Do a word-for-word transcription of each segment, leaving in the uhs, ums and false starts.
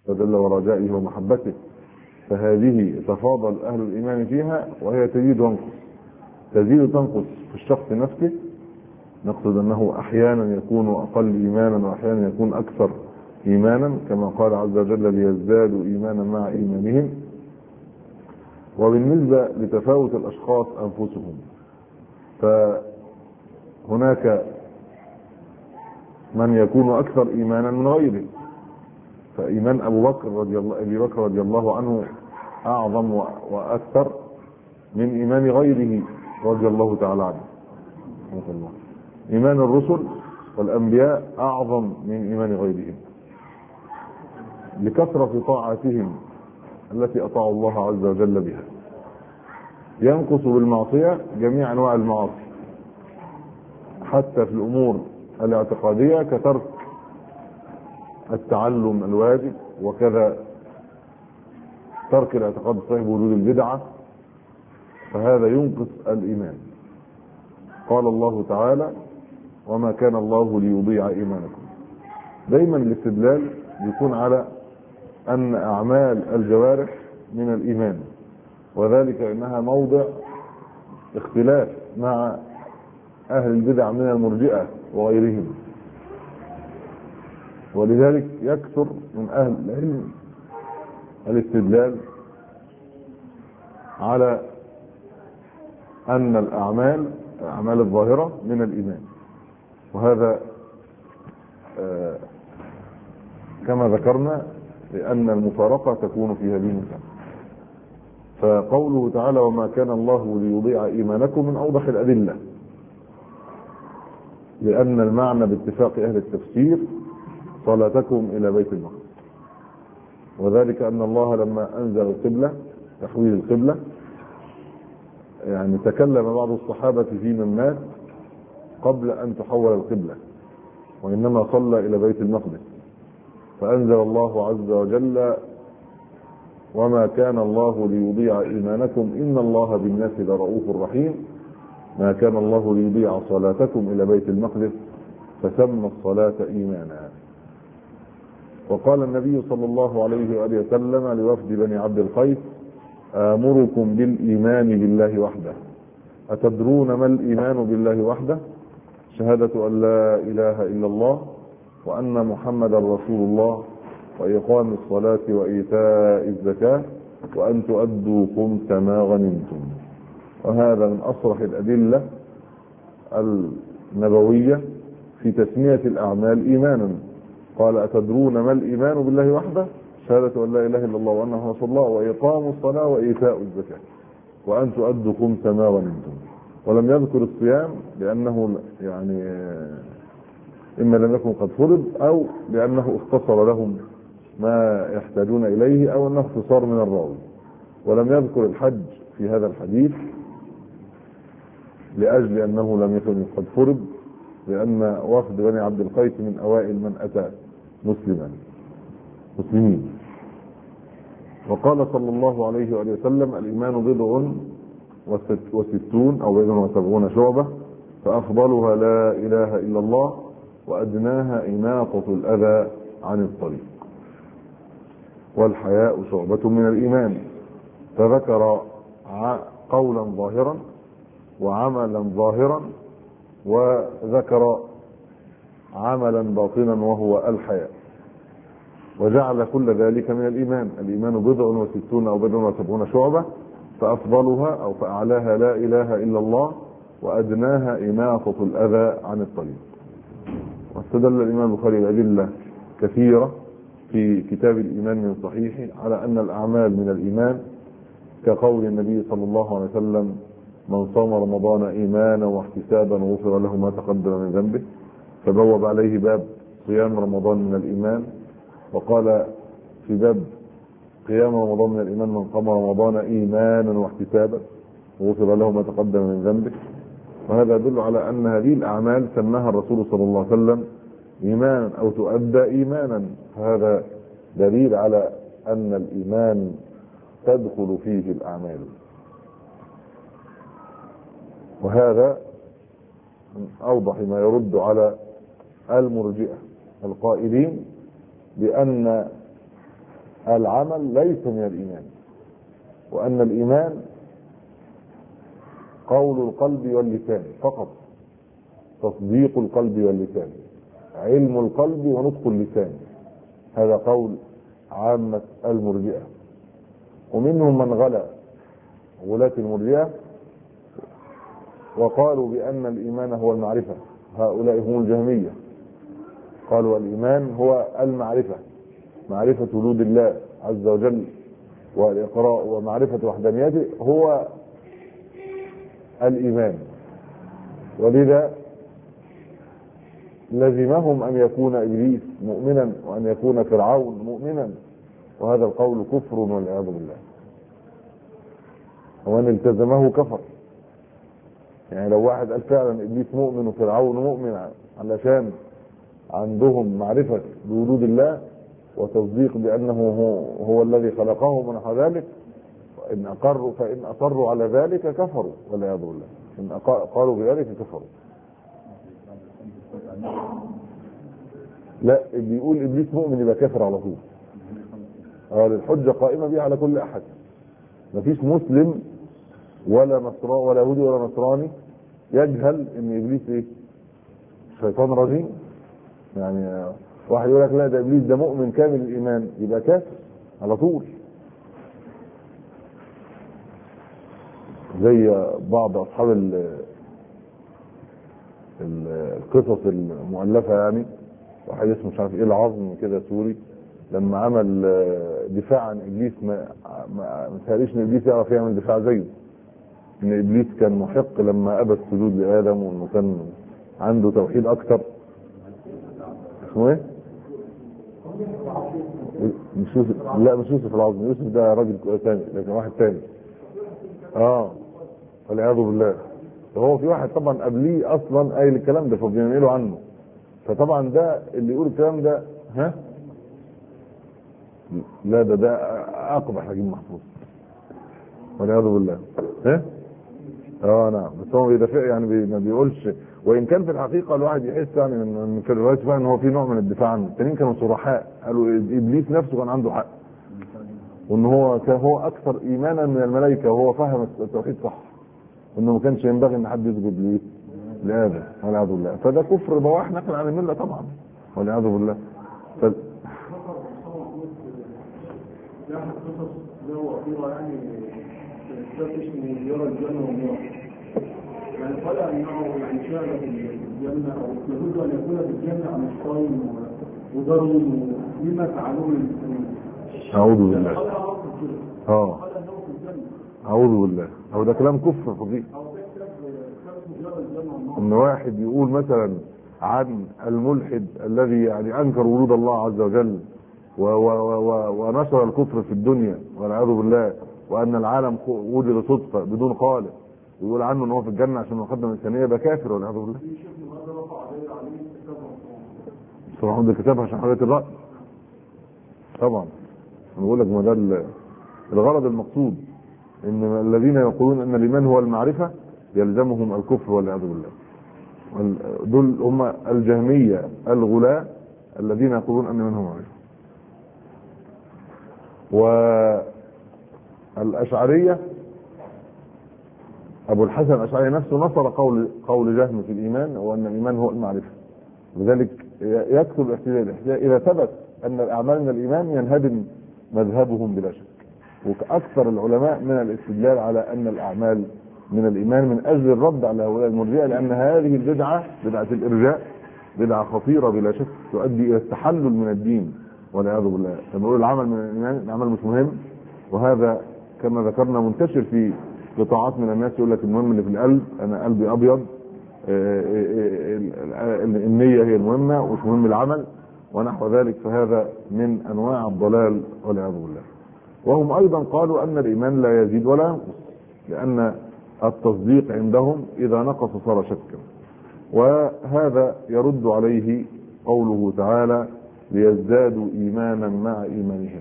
فدل ورجائه ومحبته، فهذه تفاضل أهل الإيمان فيها وهي تزيد وتنقص، تزيد وتنقص في الشخص نفسه. نقصد أنه أحيانا يكون أقل إيمانا وأحيانا يكون أكثر إيمانا، كما قال عز وجل ليزدادوا إيمانا مع إيمانهم. وبالنسبة لتفاوت الأشخاص أنفسهم، فهناك من يكون أكثر إيمانا من غيره، فإيمان أبو بكر رضي الله أبي بكر رضي الله عنه أعظم وأكثر من إيمان غيره رضي الله تعالى عنه. إيمان الرسل والأنبياء أعظم من إيمان غيرهم لكثرة طاعاتهم التي أطاعوا الله عز وجل بها. ينقص بالمعصية جميع أنواع المعاصي حتى في الأمور الاعتقادية كترك التعلم الواجب، وكذا ترك الاعتقاد الصحيح بوجود البدعة، فهذا ينقص الإيمان. قال الله تعالى وما كان الله ليضيع إيمانكم. دايما الاستدلال يكون على أن أعمال الجوارح من الإيمان، وذلك أنها موضع اختلاف مع أهل البدع من المرجئة وغيرهم، ولذلك يكثر من أهل العلم الاستدلال على أن الأعمال الأعمال الظاهرة من الإيمان، وهذا آه كما ذكرنا لأن المفارقة تكون في هذه المسألة. فقوله تعالى وما كان الله ليضيع إيمانكم من أوضح الأدلة، لأن المعنى باتفاق أهل التفسير صلاتكم إلى بيت المقدس، وذلك أن الله لما أنزل القبلة تحويل القبلة، يعني تكلم بعض الصحابة في من مات قبل أن تحول القبلة، وإنما صلى إلى بيت المقدس، فأنزل الله عز وجل وما كان الله ليضيع إيمانكم إن الله بالناس لرؤوف رحيم، ما كان الله ليضيع صلاتكم إلى بيت المقدس فسمى الصلاة إيمانا. وقال النبي صلى الله عليه وآله وسلم لوفد بني عبد القيس آمركم بالإيمان بالله وحده، أتدرون ما الإيمان بالله وحده؟ شهادة أن لا إله إلا الله وأن محمدا رسول الله وإقام الصلاة وإيتاء الزكاة وأن تؤدوا خمس ما غنمتم. وهذا من أصرح الأدلة النبوية في تسمية الأعمال إيمانا. قال أتدرون ما الإيمان بالله وحده؟ شهادة أن لا إله إلا الله وأنه رسول الله وإقام الصلاة وإيتاء الزكاة وأن تؤدوا خمس ما غنمتم. ولم يذكر الصيام لأنه يعني إما لم يكن قد فرض أو لأنه اختصر لهم ما يحتاجون إليه أو أنه اختصار من الراوي. ولم يذكر الحج في هذا الحديث لأجل أنه لم يكن قد فرض، لأن وفد بني عبد القيس من أوائل من أتى مسلما مسلمين. وقال صلى الله عليه وآله وسلم الإيمان بضع وستون أو بضع وسبعون شعبة، فأفضلها لا إله إلا الله وأدناها إماطة الأذى عن الطريق، والحياء شعبة من الإيمان. فذكر قولا ظاهرا وعملا ظاهرا، وذكر عملا باطنا وهو الحياء، وجعل كل ذلك من الإيمان. الإيمان بضع وستون أو بضع وسبعون شعبة، فأفضلها أو فأعلاها لا إله إلا الله وأدناها إماطة الأذى عن الطريق. واستدل الإمام البخاري بأدلة كثيرة في كتاب الإيمان من صحيحه على أن الأعمال من الإيمان، كقول النبي صلى الله عليه وسلم من صام رمضان إيمانا واحتسابا غفر له ما تقدم من ذنبه، فبوب عليه باب صيام رمضان من الإيمان. وقال في باب قيام رمضان من الإيمان من قام رمضان إيمانا واحتسابا غفر له ما تقدم من ذنبه. وهذا يدل على أن هذه الأعمال سماها الرسول صلى الله عليه وسلم إيمانا أو تؤدى إيمانا، فهذا دليل على أن الإيمان تدخل فيه الأعمال. وهذا من أوضح ما يرد على المرجئة القائلين بأن العمل ليس من الإيمان، وأن الإيمان قول القلب واللسان فقط، تصديق القلب واللسان، علم القلب ونطق اللسان. هذا قول عامة المرجئة، ومنهم من غلا غلاة المرجئة وقالوا بأن الإيمان هو المعرفة. هؤلاء هم الجهمية، قالوا الإيمان هو المعرفة، معرفة وجود الله عز وجل والإقراء ومعرفة وحدانيته هو الإيمان، ولذا لزمهم أن يكون إبليس مؤمنا وأن يكون فرعون مؤمنا، وهذا القول كفر والعياذ بالله، ومن التزمه كفر. يعني لو واحد قال فعلا إبليس مؤمن وفرعون مؤمن علشان عندهم معرفة بوجود الله وتصديق بأنه هو, هو الذي خلقه ونحو ذلك، إن أقروا فإن أصروا على ذلك كفروا والعياذ بالله، إن قالوا بذلك كفروا. لا، اللي يقول إبليس مؤمن يبقى كافر على طول. اه الحجة قائمة بها على كل أحد، مفيش مسلم ولا نصراني ولا يهودي ولا نصراني يجهل إن إبليس إيه؟ شيطان رجيم. يعني واحد يقول لك لا ده إبليس ده مؤمن كامل الإيمان، يبقى كافر على طول. زي بعض أصحاب القصص المؤلفة، يعني واحد اسمه مش عارف ايه العظم كده سوري، لما عمل دفاع عن ابليس ما ما متهيأليش ان ابليس يعرف يعمل دفاع زيه، ان ابليس كان محق لما ابى السجود لادم، وانه كان عنده توحيد اكتر. اسمه ايه؟ مش يوسف، لا مش يوسف العظم، يوسف ده راجل ثاني لكن واحد ثاني. اه والعياذ بالله. هو في واحد طبعا قبليه اصلا قايل الكلام ده فبينقلوا عنه، فطبعا ده اللي يقول الكلام ده ها لا ده ده اقبح نجيب محفوظ والعياذ بالله. ها اه نعم، بس هو بيدافع يعني بي ما بيقولش، وان كان في الحقيقه الواحد يحس يعني من في الروايات فعلا ان هو في نوع من الدفاع عنه. التانيين كانوا صرحاء قالوا ابليس نفسه كان عنده حق، وان هو كان هو اكثر ايمانا من الملائكه وهو فهم التوحيد صح، وانه ما كانش ينبغي ان حد يسجد ليه لآدم والعياذ بالله. فده كفر بواح نقل عن المله طبعا والعياذ بالله. ف... يعني قصص اللي هو فيها يعني كتاب اسمه يرى الجنة والنار، يعني قال انه يعني شاهد في الجنة او يجوز ان يكون في الجنة عن الصائم وضرب مما فعلوه المسلمين. اعوذ بالله. اه قال انه في الجنة. اعوذ بالله. هو ده كلام كفر فظيع. ان واحد يقول مثلا عن الملحد الذي يعني انكر وجود الله عز وجل و و و ونشر الكفر في الدنيا والعياذ بالله، وان العالم وجد صدفه بدون خالق، ويقول عنه ان هو في الجنه عشان مقدم الانسانيه، يبقى كافر والعياذ بالله. صراحه ده كتابها عشان حريه الراي طبعا. انا بقول لك ما ده الغرض المقصود، ان الذين يقولون ان الايمان هو المعرفه يلزمهم الكفر والعياذ بالله. دول هم الجهميه الغلاة الذين يقولون ان منهم معرفه. والاشعريه ابو الحسن الاشعري نفسه نصر قول قول جهم في الايمان، وان الايمان هو المعرفه. لذلك يكثر الاحتجاج الاحتجاج اذا ثبت ان الاعمال من الايمان ينهدم مذهبهم بلا شك. واكثر العلماء من الاستدلال على ان الاعمال من الايمان من اجل الرد على هؤلاء المرجئه، لان هذه البدعه بدعه الارجاء بدعه خطيره بلا شك تؤدي الى التحلل من الدين والعياذ بالله. لما نقول العمل من الايمان، العمل مش مهم، وهذا كما ذكرنا منتشر في قطاعات من الناس، يقول لك المهم اللي في القلب، انا قلبي ابيض، النيه هي المهمه ومش مهم العمل ونحو ذلك. فهذا من انواع الضلال والعياذ بالله. وهم ايضا قالوا ان الايمان لا يزيد ولا ينقص، لان التصديق عندهم اذا نقص صار شكا. وهذا يرد عليه قوله تعالى ليزدادوا ايمانا مع ايمانهم.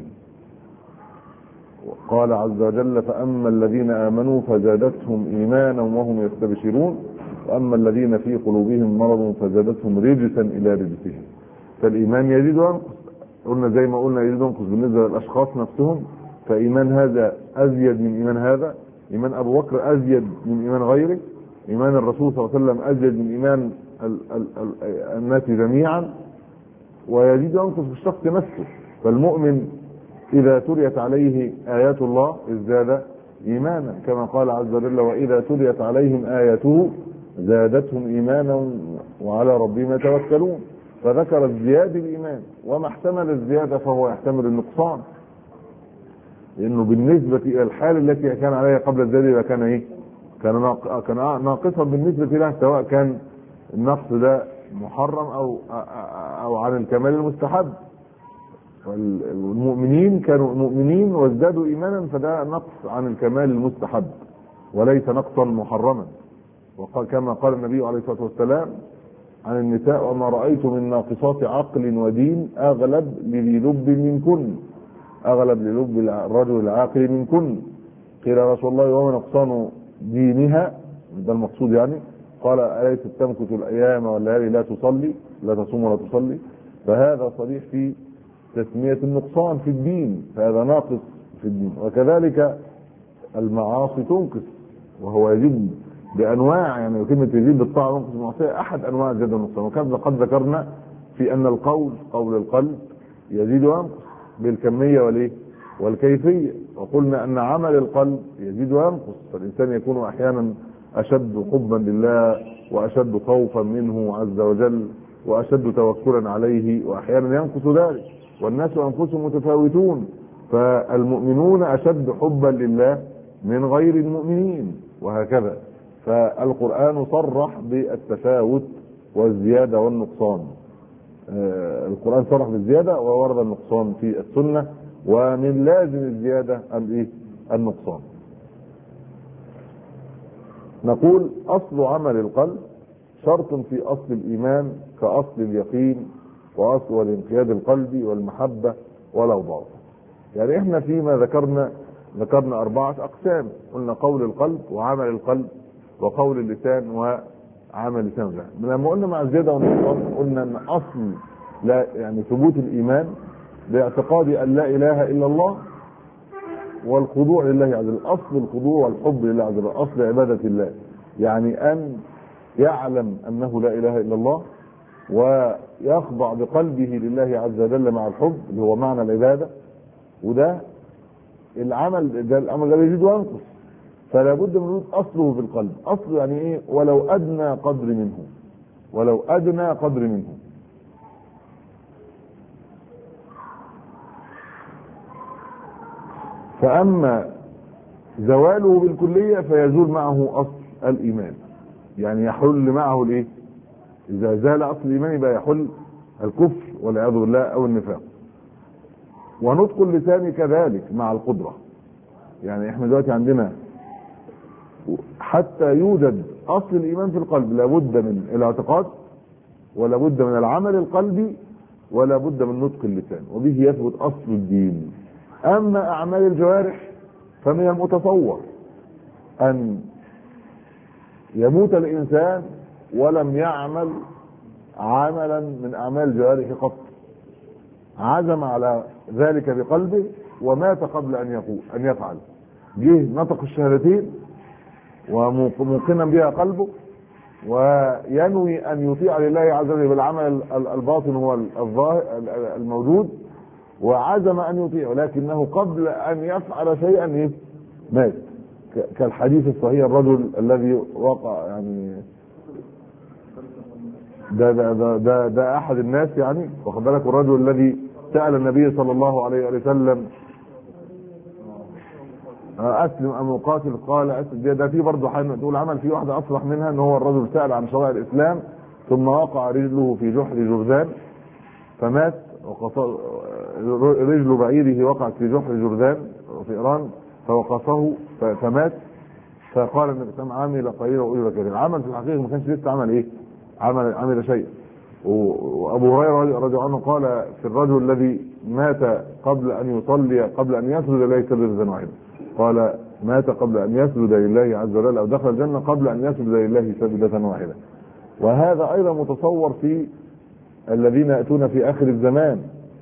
قال عز وجل فاما الذين امنوا فزادتهم ايمانا وهم يستبشرون، واما الذين في قلوبهم مرض فزادتهم رجسا الى رجسهم. فالايمان يزيد وينقص. قلنا زي ما قلنا يزيد وينقص بالنسبه للاشخاص نفسهم، فايمان هذا ازيد من ايمان هذا، ايمان ابو بكر ازيد من ايمان غيره، ايمان الرسول صلى الله عليه وسلم ازيد من ايمان ال ال ال الناس جميعا، ويزيد وينقص بالشخص نفسه. فالمؤمن اذا تليت عليه ايات الله ازداد ايمانا، كما قال عز وجل واذا تليت عليهم اياته زادتهم ايمانا وعلى ربهم يتوكلون. فذكر ازدياد الايمان، وما احتمل الزياده فهو يحتمل النقصان، لانه بالنسبه الى الحال التي كان عليها قبل الزياده كان ايه؟ كان كان ناقصا بالنسبه له، سواء كان النقص ده محرم او او عن الكمال المستحب. والمؤمنين كانوا مؤمنين وازدادوا ايمانا، فده نقص عن الكمال المستحب وليس نقصا محرما. وقال كما قال النبي عليه الصلاه والسلام عن النساء وما رايت من ناقصات عقل ودين اغلب لذي لب منكن، اغلب للب الرجل العاقل منكن. قيل يا رسول الله وما نقصان دينها، ده المقصود يعني، قال اليست تمكث الايام والليالي لا تصلي، لا تصوم ولا تصلي. فهذا صريح في تسميه النقصان في الدين، فهذا ناقص في الدين. وكذلك المعاصي تنقص وهو يزيد بانواع، يعني كلمه يزيد بالطاعه وينقص بالمعصيه احد انواع الزياده والنقصان. وكذا قد ذكرنا في ان القول قول القلب يزيد وينقص بالكميه والايه والكيفيه، وقلنا ان عمل القلب يزيد وينقص، فالانسان يكون احيانا اشد حبا لله واشد خوفا منه عز وجل واشد توكلا عليه، واحيانا ينقص ذلك، والناس انفسهم متفاوتون، فالمؤمنون اشد حبا لله من غير المؤمنين وهكذا. فالقرآن صرح بالتفاوت والزيادة والنقصان، آه القرآن صرح بالزيادة وورد النقصان في السنة، ومن لازم الزيادة النقصان. نقول أصل عمل القلب شرط في أصل الإيمان كأصل اليقين وأصل الانقياد القلبي والمحبة والأوضاع. يعني احنا فيما ذكرنا ذكرنا أربعة أقسام، قلنا قول القلب وعمل القلب وقول اللسان وعمل اللسان. لما قلنا مع الزيادة والنقصان قلنا ان اصل لا يعني ثبوت الايمان باعتقاد ان لا اله الا الله والخضوع لله عز وجل. اصل الخضوع والحب لله عز وجل، اصل عبادة الله، يعني ان يعلم انه لا اله الا الله ويخضع بقلبه لله عز وجل مع الحب اللي هو معنى العبادة. وده العمل ده الامر ده يزيد وينقص، فلا بد من وجود اصله في القلب. اصله يعني ايه؟ ولو ادنى قدر منه، ولو ادنى قدر منه. فاما زواله بالكليه فيزول معه اصل الايمان، يعني يحل معه الايه؟ اذا زال اصل الايمان يبقى يحل الكفر والعياذ بالله او النفاق. ونطق اللسان كذلك مع القدره، يعني احنا دلوقتي عندنا حتى يوجد اصل الايمان في القلب لابد من الاعتقاد ولا بد من العمل القلبي ولا بد من نطق اللسان، وبه يثبت اصل الدين. اما اعمال الجوارح فمن المتصور ان يموت الانسان ولم يعمل عملا من اعمال الجوارح قط، عزم على ذلك بقلبه ومات قبل ان يقول ان يفعل، جه نطق الشهادتين وموقنا بها قلبه وينوي ان يطيع لله عز وجل بالعمل الباطن هو الظاهر الموجود، وعزم ان يطيع، لكنه قبل ان يفعل شيئا مات، كالحديث الصحيح الرجل الذي وقع يعني ده ده ده ده, ده احد الناس يعني، واخد بالك، الرجل الذي سأل النبي صلى الله عليه وسلم اسلم ام اقاتل؟ قال اسلم. ده في برضه حاجه تقول عمل في واحده اصلح منها، ان هو الرجل سأل عن شرائع الاسلام ثم وقع رجله في جحر جرذان فمات، رجل بعيره وقعت في جحر جرذان في ايران فوقفه فمات. فقال النبي صلى الله عليه وسلم عمل قليلا واجر كثيرا. العمل في الحقيقه ما كانش لسه عمل ايه؟ عمل عمل شيء. وابو هريره رضي الله عنه قال في الرجل الذي مات قبل ان يصلي قبل ان يسجد لله سجدة واحدة، قال مات قبل ان يسجد لله عز وجل او دخل الجنه قبل ان يسجد لله سجدة واحدة. وهذا ايضا متصور في الذين ياتون في اخر الزمان،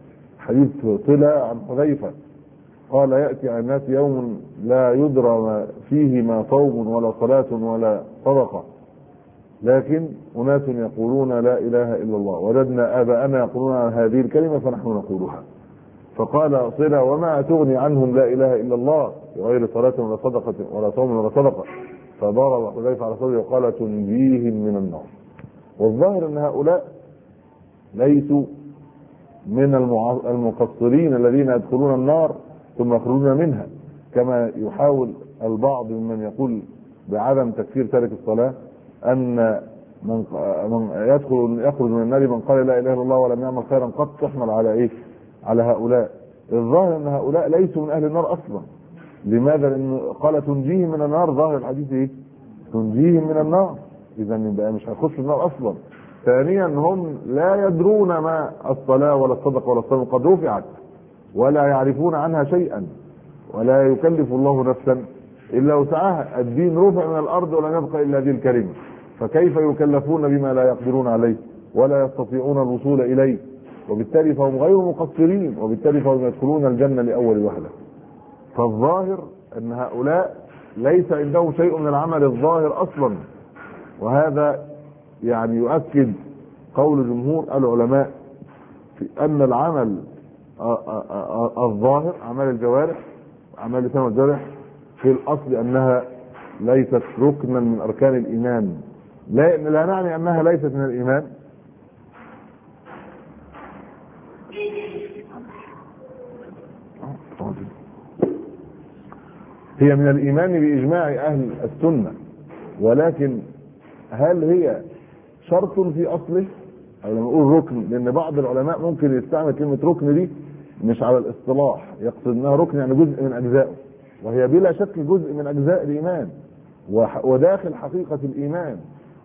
حديث صلة عن حذيفة قال يأتي على الناس يوم لا يدرى ما فيه ما صوم ولا صلاة ولا صدقة، لكن أناس يقولون لا إله إلا الله، وجدنا آباءنا يقولون عن هذه الكلمة فنحن نقولها. فقال صلة وما تغني عنهم لا إله إلا الله بغير صلاة ولا صدقة ولا صوم ولا صدقة، فضرب حذيفة على صدره وقال تنجيهم من النار. والظاهر أن هؤلاء ليسوا من المقصرين الذين يدخلون النار ثم يخرجون منها، كما يحاول البعض ممن يقول بعدم تكفير تارك الصلاة أن من يدخل يخرج من النار من قال لا إله إلا الله ولم يعمل خيرا قد تحمل على إيه؟ على هؤلاء. الظاهر أن هؤلاء ليسوا من أهل النار أصلا. لماذا؟ لأنه قال تنجيهم من النار، ظاهر الحديث إيه؟ تنجيهم من النار، إذا يبقى مش هيخش النار أصلا. ثانيا هم لا يدرون ما الصلاة ولا الصدقة ولا الصوم قد رفعت ولا يعرفون عنها شيئا، ولا يكلف الله نفسا إلا وسعها. الدين رفع من الأرض ولم يبقى إلا هذه الكلمة، فكيف يكلفون بما لا يقدرون عليه ولا يستطيعون الوصول إليه؟ وبالتالي فهم غير مقصرين، وبالتالي فهم يدخلون الجنة لأول وهلة. فالظاهر أن هؤلاء ليس عندهم شيء من العمل الظاهر أصلا، وهذا يعني يؤكد قول جمهور العلماء في أن العمل الظاهر أعمال الجوارح أعمال اللسان والجوارح في الأصل أنها ليست ركنا من أركان الإيمان. لا, لا نعني أنها ليست من الإيمان، هي من الإيمان بإجماع أهل السنة، ولكن هل هي شرط في أصله؟ أو لما نقول ركن، لأن بعض العلماء ممكن يستعمل كلمة ركن دي مش على الاصطلاح، يقصد انها ركن يعني جزء من أجزائه، وهي بلا شك جزء من أجزاء الإيمان وداخل حقيقة الإيمان.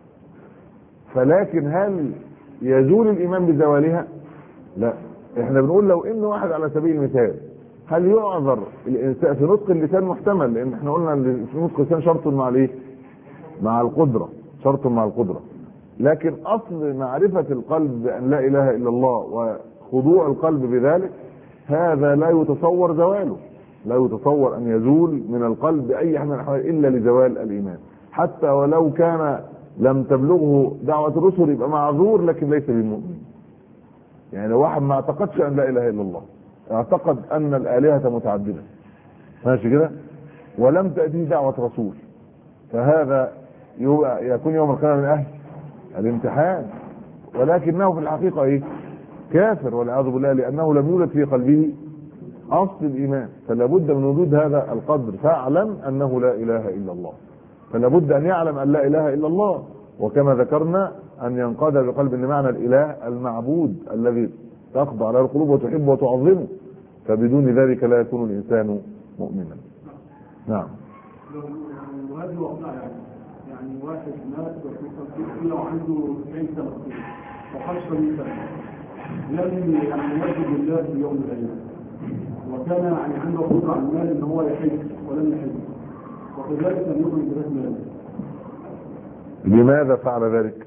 فلكن هل يزول الإيمان بزوالها؟ لا. احنا بنقول لو ان واحد على سبيل المثال هل يعذر الانسان في نطق اللسان؟ محتمل، لان احنا قلنا ان في نطق اللسان شرط مع الايه؟ مع القدرة، شرط مع القدرة. لكن اصل معرفة القلب بان لا اله الا الله وخضوع القلب بذلك هذا لا يتصور زواله، لا يتصور ان يزول من القلب باي حال من الاحوال الا لزوال الايمان. حتى ولو كان لم تبلغه دعوة الرسل يبقى معذور، لكن ليس بالمؤمن. يعني لو واحد ما اعتقدش ان لا اله الا الله، اعتقد ان الالهة متعددة ماشي كده ولم تأتيه دعوة رسول، فهذا يكون يوم القيامة من اهل الامتحان، ولكنه في الحقيقة ايه؟ كافر والعياذ بالله، لانه لم يولد في قلبه اصل الايمان. فلا بد من وجود هذا القدر، فاعلم انه لا اله الا الله. فلا بد ان يعلم ان لا اله الا الله، وكما ذكرنا ان ينقاد بقلب ان معنى اله المعبود الذي تخضع له القلوب وتحب وتعظمه، فبدون ذلك لا يكون الانسان مؤمنا. نعم. وهذه واقعة يعني يعني واحد مات وفي عنده تسعين سنة وخمسة سنة لم يعني يوجد الله في يوم من الايام، وكان يعني عنده قدرة على المال ان هو يحج ولم يحج، وكذلك لم يكن ذات مال. لماذا فعل ذلك؟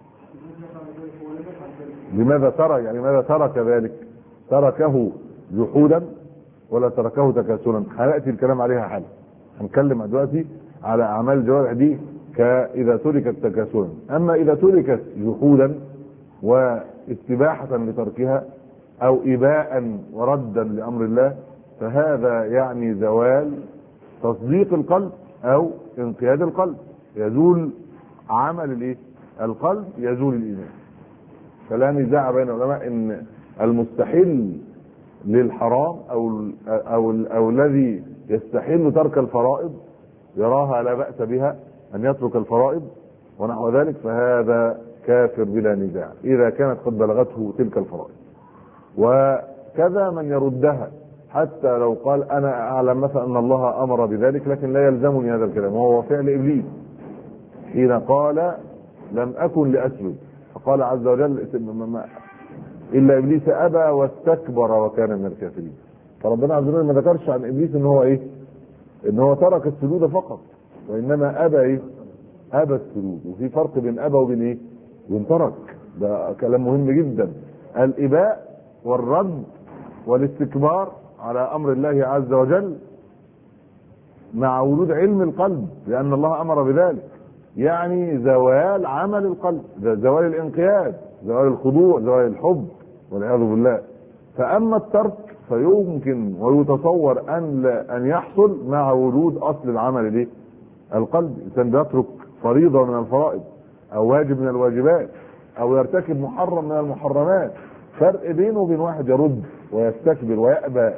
لماذا ترك يعني ماذا ترك ذلك؟ تركه جحودا ولا تركه تكاسلا؟ هنأتي الكلام عليها حالا. هنتكلم دلوقتي على اعمال الجوارح دي كاذا تركت تكاسلا. اما اذا تركت جحودا واستباحة لتركها او اباء وردا لامر الله، فهذا يعني زوال تصديق القلب او انقياد القلب، يزول عمل الايه؟ القلب، يزول الايمان. فلا نزاع بين العلماء ان المستحيل للحرام او او او الذي يستحيل ترك الفرائض يراها لا بأس بها ان يترك الفرائض ونحو ذلك، فهذا كافر بلا نزاع اذا كانت قد بلغته تلك الفرائض. وكذا من يردها حتى لو قال انا اعلم مثلا ان الله امر بذلك، لكن لا يلزمني هذا الكلام، وهو فعل ابليس حين قال لم اكن لاسجد، فقال عز وجل الا ابليس ابى واستكبر وكان من الكافرين. فربنا عز وجل ما ذكرش عن ابليس ان هو ايه؟ ان هو ترك السجود فقط، وانما ابى ايه؟ ابى السجود. وفي فرق بين ابى وبين ايه؟ وبين ترك. ده كلام مهم جدا. الاباء والرد والاستكبار على امر الله عز وجل مع وجود علم القلب، لان الله امر بذلك، يعني زوال عمل القلب، زوال الانقياد، زوال الخضوع، زوال الحب والعياذ بالله. فاما الترك فيمكن ويتصور ان ان يحصل مع وجود اصل العمل دي القلب. الانسان بيترك فريضه من الفرائض او واجب من الواجبات او يرتكب محرم من المحرمات، فرق بينه وبين واحد يرد ويستكبر ويأبى.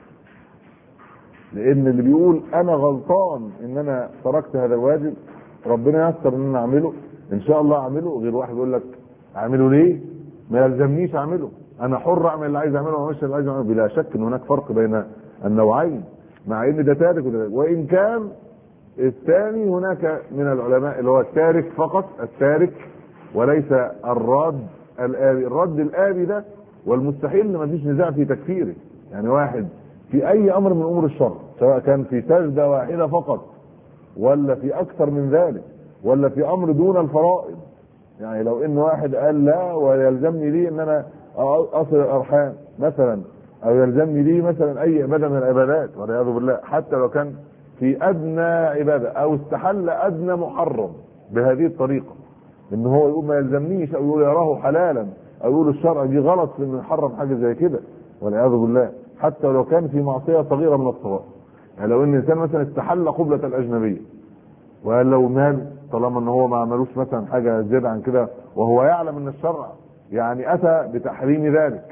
لان اللي بيقول انا غلطان ان انا تركت هذا الواجب، ربنا ييسر ان انا اعمله، ان شاء الله اعمله، غير واحد يقول لك اعمله ليه؟ ما يلزمنيش اعمله، انا حر اعمل اللي عايز اعمله وما اللي عايز اعمله. بلا شك ان هناك فرق بين النوعين، مع ان ده تارك وده تارك. وان كان الثاني هناك من العلماء اللي هو التارك فقط، التارك وليس الراد الآبي. الرد الآبي ده والمستحيل اللي ما فيش نزاع في تكفيره. يعني واحد في اي امر من امور الشر، سواء كان في سجدة واحدة فقط ولا في اكثر من ذلك ولا في امر دون الفرائض، يعني لو ان واحد قال لا ويلزمني لي ان انا اصل الارحام مثلا، او يلزمني لي مثلا اي عباده من العبادات والعياذ بالله، حتى لو كان في ادنى عباده، او استحل ادنى محرم بهذه الطريقه، ان هو يقول ما يلزمنيش، او يقول يراه حلالا، او يقول الشرع دي غلط في انه يحرم حاجه زي كده والعياذ بالله، حتى لو كان في معصيه صغيره من الصغائر. يعني لو ان الانسان مثلا استحل قبله الاجنبيه وقال لو مال، طالما ان هو ما عملوش مثلا حاجه زياده عن كده وهو يعلم ان الشرع يعني اتى بتحريم ذلك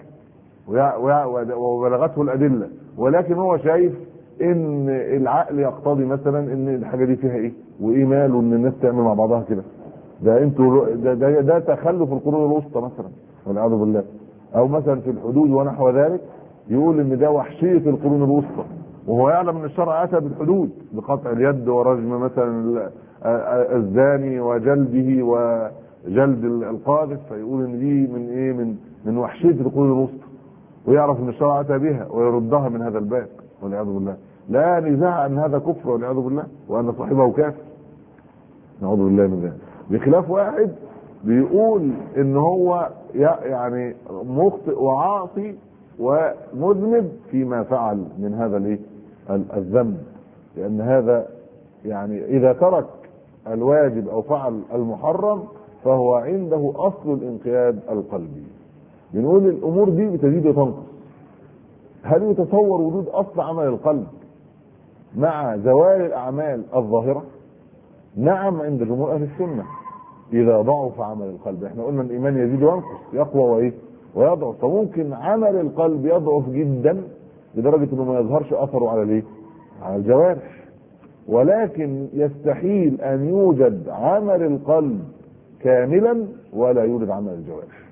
وبلغته الادله، ولكن هو شايف ان العقل يقتضي مثلا ان الحاجه دي فيها ايه وايه ماله ان الناس تعمل مع بعضها كده، ده انتوا ده, ده, ده تخلف القرون الوسطى مثلا والعياذ بالله، او مثلا في الحدود ونحو ذلك، يقول ان ده وحشيه القرون الوسطى، وهو يعلم ان الشرع اتى بالحدود بقطع اليد ورجم مثلا الزاني وجلده وجلد القاذف، فيقول ان دي من ايه من من وحشيه القرون الوسطى، ويعرف ان الشرع اتى بها ويردها من هذا الباب والعياذ بالله. لا نزاع ان هذا كفر والعياذ بالله، وان صاحبه كافر، نعوذ بالله من ذلك. بخلاف واحد بيقول ان هو يعني مخطئ وعاصي ومذنب فيما فعل من هذا الايه الذنب، لان هذا يعني اذا ترك الواجب او فعل المحرم فهو عنده اصل الانقياد القلبي. بنقول الامور دي بتزيد وتنقص. هل يتصور وجود اصل عمل القلب مع زوال الاعمال الظاهره؟ نعم، عند جمهور اهل السنه اذا ضعف عمل القلب. احنا قلنا الايمان يزيد وينقص، يقوى وايه ويضعف، فممكن عمل القلب يضعف جدا لدرجه انه ما يظهرش اثره على الايه على الجوارح، ولكن يستحيل ان يوجد عمل القلب كاملا ولا يوجد عمل الجوارح.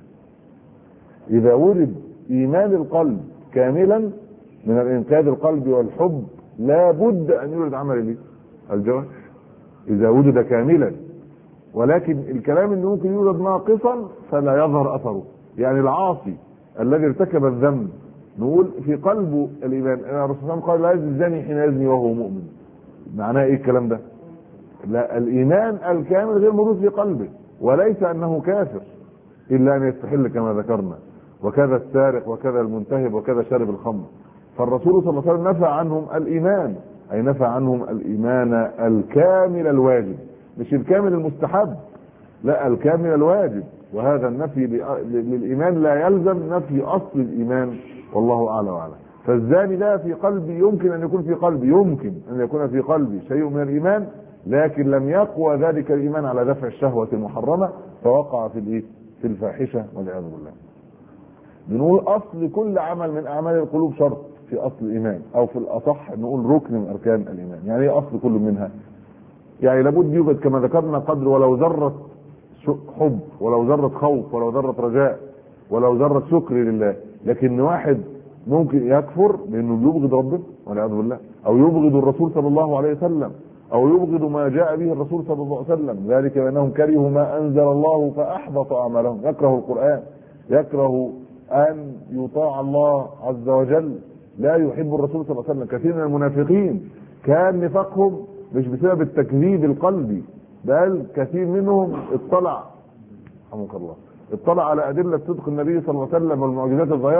اذا وجد ايمان القلب كاملا من الانقياد القلبي والحب، لا بد ان يوجد عمل الجوارح اذا وجد كاملا، ولكن الكلام انه ممكن يوجد ناقصا فلا يظهر اثره. يعني العاصي الذي ارتكب الذنب نقول في قلبه الايمان، الرسول صلى الله عليه وسلم قال لا يزني الزاني حين يزني وهو مؤمن. معناه ايه الكلام ده؟ لا، الايمان الكامل غير موجود في قلبه، وليس انه كافر الا ان يستحل كما ذكرنا، وكذا السارق وكذا المنتهب وكذا شارب الخمر. فالرسول صلى الله عليه وسلم نفى عنهم الايمان، اي نفى عنهم الايمان الكامل الواجب، مش الكامل المستحب، لا الكامل الواجب. وهذا النفي للايمان لا يلزم نفي اصل الايمان، والله اعلى واعلم. فالزاني ده في قلبي، يمكن ان يكون في قلبي يمكن ان يكون في قلبي شيء من الايمان، لكن لم يقوى ذلك الايمان على دفع الشهوه المحرمه، فوقع في الايه في الفاحشه والعياذ بالله. بنقول اصل كل عمل من اعمال القلوب شرط في اصل الايمان، او في الاصح نقول ركن من اركان الايمان. يعني ايه اصل كل منها؟ يعني لابد يوجد كما ذكرنا قدر ولو ذره حب، ولو ذره خوف، ولو ذره رجاء، ولو ذره شكر لله. لكن واحد ممكن يكفر بانه يبغض ربه والعياذ بالله، او يبغض الرسول صلى الله عليه وسلم، او يبغض ما جاء به الرسول صلى الله عليه وسلم، ذلك بانهم كرهوا ما انزل الله فاحبط اعمالهم. يكره القران، يكره ان يطاع الله عز وجل، لا يحب الرسول صلى الله عليه وسلم. كثير من المنافقين كان نفاقهم مش بسبب التكذيب القلبي، بل كثير منهم اطلع رحمك الله اطلع على ادله صدق النبي صلى الله عليه وسلم والمعجزات الظاهره،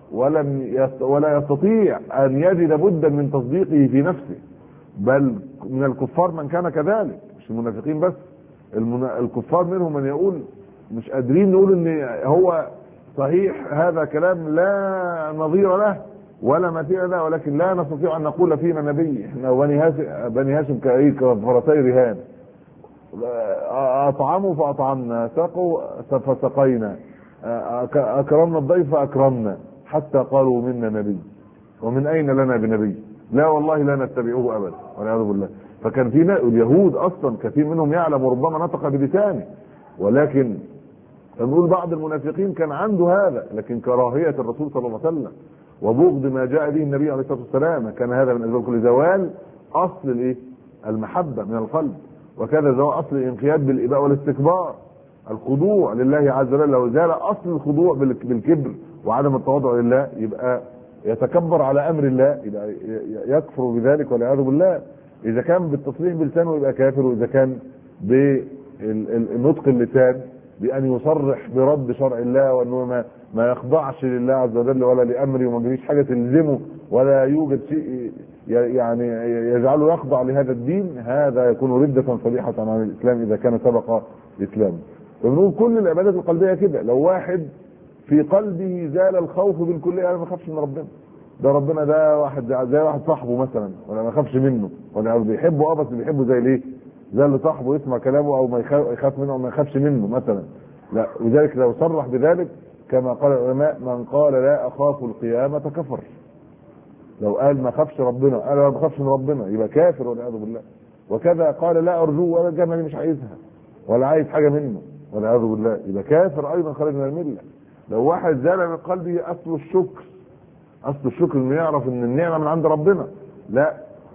ولم يست ولا يستطيع ان يجد بدا من تصديقه في نفسه، بل من الكفار من كان كذلك، مش المنافقين بس. المنا... الكفار منهم من يقول مش قادرين نقول ان هو صحيح هذا كلام لا نظير له ولا مثيل له، ولكن لا نستطيع ان نقول فينا نبي، احنا بني هاشم بني هاشم كفرسي رهان، اطعموا فاطعمنا، سقوا فسقينا، اكرمنا الضيف فاكرمنا، حتى قالوا منا نبي، ومن اين لنا بنبي؟ لا والله لا نتبعه ابدا والعياذ بالله. فكان في اليهود اصلا كثير منهم يعلم وربما نطق بلسانه، ولكن نقول بعض المنافقين كان عنده هذا، لكن كراهيه الرسول صلى الله عليه وسلم وبغض ما جاء به النبي عليه الصلاه والسلام كان هذا من اسباب كل زوال اصل الايه؟ المحبه من القلب، وكذا زوال اصل الانقياد بالاباء والاستكبار، الخضوع لله عز وجل. لو زال اصل الخضوع بالكبر وعدم التواضع لله يبقى يتكبر على امر الله، يبقى يكفر بذلك والعياذ بالله. اذا كان بالتصريح بلسانه يبقى كافر، واذا كان بالنطق اللسان بان يصرح برد شرع الله وانه ما, ما يخضعش لله عز وجل ولا لامره وما بيجيش حاجه تلزمه ولا يوجد شيء يعني يجعله يخضع لهذا الدين، هذا يكون ردة صريحة عن الاسلام اذا كان سبق اسلامه. فبنقول كل العبادات القلبيه كده، لو واحد في قلبه زال الخوف بالكليه، انا ما اخافش من ربنا، ده ربنا ده واحد زي واحد صاحبه مثلا ولا ما اخافش منه، ولا بيحبه اه بس بيحبه زي ليه؟ زي اللي صاحبه يسمع كلامه او ما يخاف منه او ما يخافش منه مثلا. لا، وذلك لو صرح بذلك كما قال العلماء من قال لا اخاف القيامه كفر. لو قال ما خافش ربنا، انا ما بخافش من ربنا، يبقى كافر والعياذ بالله. وكذا قال لا ارجوه ولا الجنه مش عايزها ولا عايز حاجه منه والعياذ بالله، يبقى كافر ايضا خارج من المله. لو واحد زال من قلبه اصل الشكر، اصل الشكر انه يعرف ان النعمه من عند ربنا، لا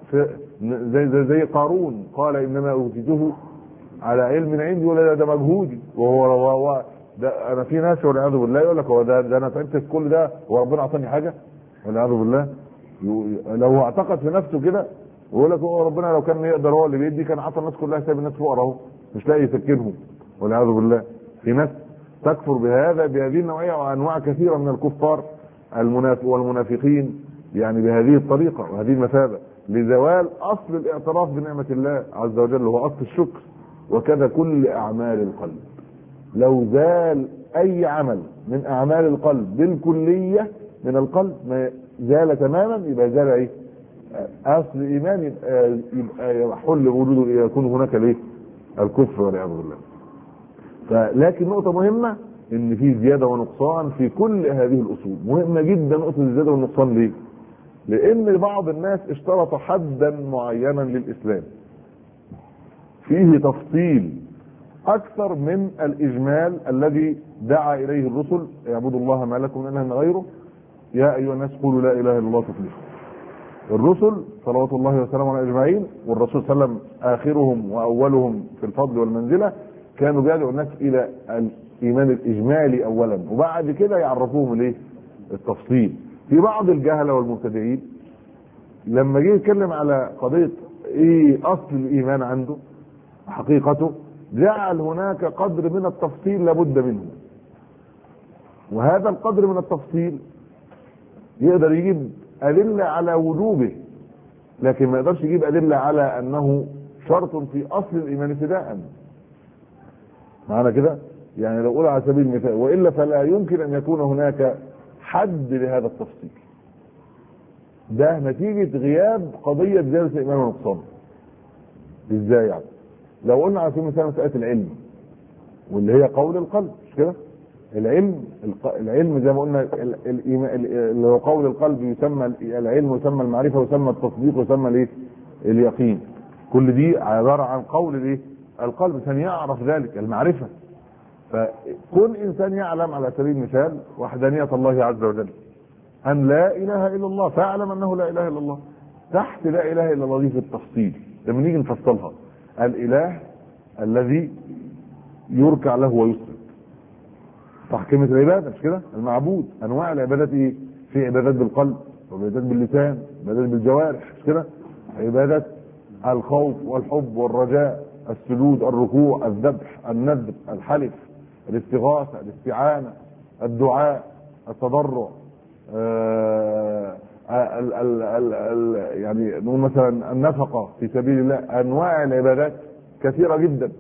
زي زي زي قارون قال انما اوتيته على علم عندي ولا ده مجهودي، وهو هو ده انا في ناس والعياذ بالله يقول لك هو ده, ده انا تعبت في كل ده وربنا اعطاني حاجه والعياذ بالله. لو اعتقد في نفسه كده ويقول لك هو ربنا لو كان يقدر هو اللي بيدي كان عطى الناس كلها، سايب الناس فقراء اهو مش لاقي يسكنهم والعياذ بالله. في ناس تكفر بهذا بهذه النوعيه وانواع كثيره من الكفار المنافق والمنافقين يعني بهذه الطريقه وهذه المثابه لزوال اصل الاعتراف بنعمه الله عز وجل وهو اصل الشكر. وكذا كل اعمال القلب، لو زال اي عمل من اعمال القلب بالكليه من القلب ما زال تماما يبقى زال ايه؟ اصل ايمان، يبقى, يبقى يحل وجوده يكون هناك الايه؟ الكفر والعياذ بالله. فلكن نقطه مهمه ان في زياده ونقصان في كل هذه الاصول، مهمه جدا نقطه الزياده والنقصان. ليه؟ لان بعض الناس اشترط حدا معينا للاسلام فيه تفصيل اكثر من الاجمال الذي دعا اليه الرسل اعبدوا الله ما لكم من اله غيره يا ايها الناس قولوا لا اله الا الله تفلحوا. الرسل صلوات الله وسلامه على اجمعين والرسول صلى الله عليه وسلم اخرهم واولهم في الفضل والمنزله كانوا بيدعوا الناس الى الايمان الاجمالي اولا وبعد كده يعرفوهم الايه؟ التفصيل. في بعض الجهله والمبتدئين لما جه يتكلم على قضيه ايه اصل الايمان عنده حقيقته جعل هناك قدر من التفصيل لابد منه، وهذا القدر من التفصيل يقدر يجيب ادله على وجوبه لكن ما يقدرش يجيب ادله على انه شرط في اصل الايمان ابتداء. معنى كده يعني لو قول على سبيل المثال والا فلا يمكن ان يكون هناك حد لهذا التفصيل، ده نتيجه غياب قضيه زياده الايمان ونقصان. ازاي يعني؟ لو قلنا على سبيل المثال مساله العلم واللي هي قول القلب مش كده؟ العلم العلم زي ما قلنا اللي هو قول القلب يسمى العلم ويسمى المعرفه ويسمى التصديق ويسمى الايه؟ اليقين. كل دي عباره عن قول الايه؟ القلب، انسان يعرف ذلك المعرفه. فكون انسان يعلم على سبيل المثال وحدانيه الله عز وجل ان لا اله الا الله فاعلم انه لا اله الا الله. تحت لا اله الا الله دي في التفصيل لما نيجي نفصلها الاله الذي يركع له ويسجد، صح كلمه العباده مش كده؟ المعبود. انواع العبادات ايه؟ في عبادات بالقلب وعبادات باللسان عبادات بالجوارح مش كده؟ عبادات الخوف والحب والرجاء السجود الركوع الذبح النذر الحلف الاستغاثه الاستعانه الدعاء التضرع آه ال ال ال ال يعني نقول مثلا النفقة في سبيل الله، انواع العبادات كثيرة جدا.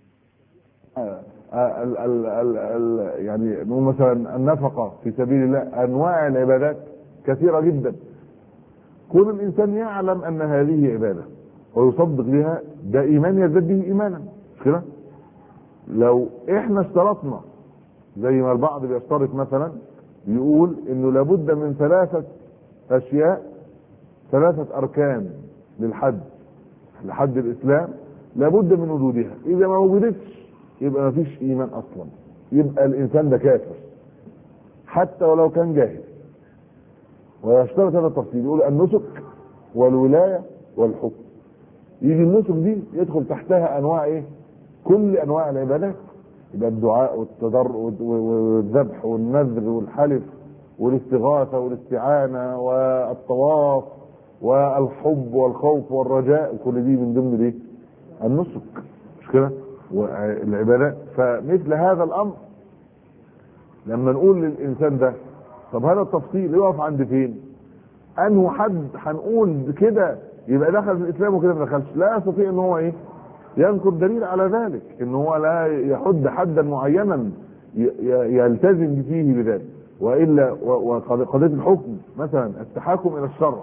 آه ال ال ال ال يعني نقول مثلا النفقة في سبيل الله، انواع العبادات كثيرة جدا. كون الانسان يعلم ان هذه عبادة ويصدق بها، ده ايمان يزداد به ايمانا، مش كده؟ لو احنا اشترطنا زي ما البعض بيشترط مثلا، يقول انه لابد من ثلاثة اشياء، ثلاثة اركان للحج، لحد الاسلام لابد من وجودها، اذا ما وجدتش يبقى ما فيش ايمان اصلا، يبقى الانسان ده كافر حتى ولو كان جاهل. ويشترط هذا التفصيل، يقول النسك والولاية والحكم. يجي النسك دي يدخل تحتها انواع ايه؟ كل انواع العبادات، يبقى الدعاء والتضرع والذبح والنذر والحلف والاستغاثة والاستعانة والطواف والحب والخوف والرجاء، كل دي من ضمن ايه؟ النسك، مش كده؟ والعبادات. فمثل هذا الامر لما نقول للانسان ده، طب هذا التفصيل يقف عند فين؟ انه حد هنقول كده يبقى دخل في الاسلام وكده ما دخلش؟ لا يستطيع ان هو ايه؟ يذكر دليل على ذلك، ان هو لا يحد حدا معينا يلتزم فيه بذلك. والا وقضيه الحكم مثلا، التحاكم الى الشرع،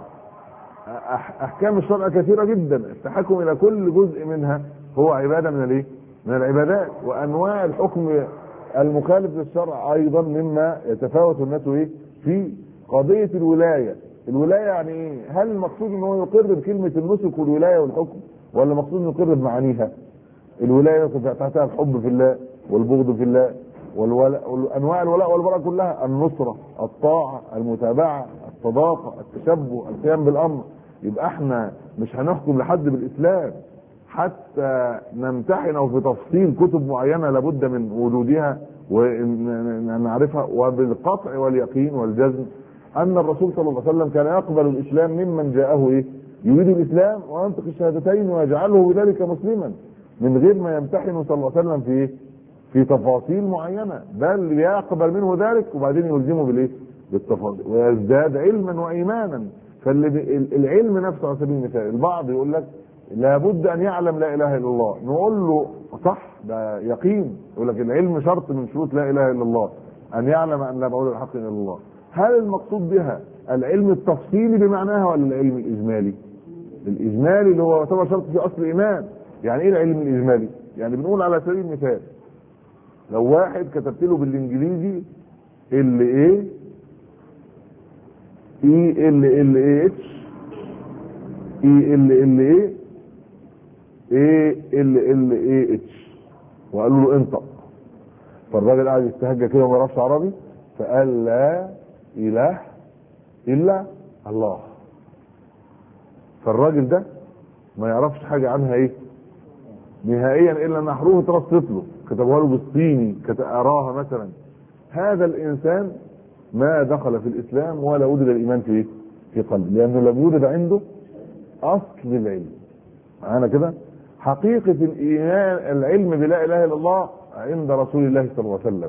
احكام الشرع كثيره جدا، التحاكم الى كل جزء منها هو عباده من الايه؟ من العبادات. وانواع الحكم المخالف للشرع ايضا مما يتفاوت الناس ايه في قضيه الولايه. الولايه يعني ايه؟ هل المقصود ان هو يقر بكلمه النسك والولايه والحكم، ولا مقصود انه يقر بمعانيها؟ الولايه تحتها الحب في الله والبغض في الله والولاء، وانواع الولاء والبراء كلها، النصره، الطاعه، المتابعه، الصداقه، التشبه، القيام بالامر. يبقى احنا مش هنحكم لحد بالاسلام حتى نمتحنه في تفصيل كتب معينه لابد من وجودها ونعرفها، وبالقطع واليقين والجزم ان الرسول صلى الله عليه وسلم كان يقبل الاسلام ممن جاءه ايه؟ يريد الاسلام وينطق الشهادتين ويجعله بذلك مسلما، من غير ما يمتحنه صلى الله عليه وسلم في ايه؟ في تفاصيل معينه، بل يقبل منه ذلك وبعدين يلزمه بالايه؟ بالتفاصيل، ويزداد علما وايمانا. فالعلم نفسه على سبيل المثال، البعض يقول لك لابد ان يعلم لا اله الا الله، نقول له صح، ده يقين. يقول لك العلم شرط من شروط لا اله الا الله، ان يعلم ان لا معبود الحق الا الله. هل المقصود بها العلم التفصيلي بمعناها ولا العلم الاجمالي؟ الاجمالي اللي هو يعتبر شرط في اصل الايمان. يعني ايه العلم الاجمالي؟ يعني بنقول على سبيل المثال، لو واحد كتبت له بالانجليزي ال ايه اي ال ال اي اتش اي ال ال اي اي ال ال اي اتش وقالوا له انطق، فالراجل قاعد يستهجى كده وما يعرفش عربي، فقال لا اله الا الله. فالراجل ده ما يعرفش حاجه عنها ايه نهائيا الا ان حروف اترصت له، كتبوها له بالصيني اراها مثلا. هذا الانسان ما دخل في الاسلام ولا وجد الايمان في ايه؟ في قلبه، لانه لم يوجد عنده اصل العلم. معانا كده؟ حقيقه الايمان العلم بلا اله الا الله عند رسول الله صلى الله عليه وسلم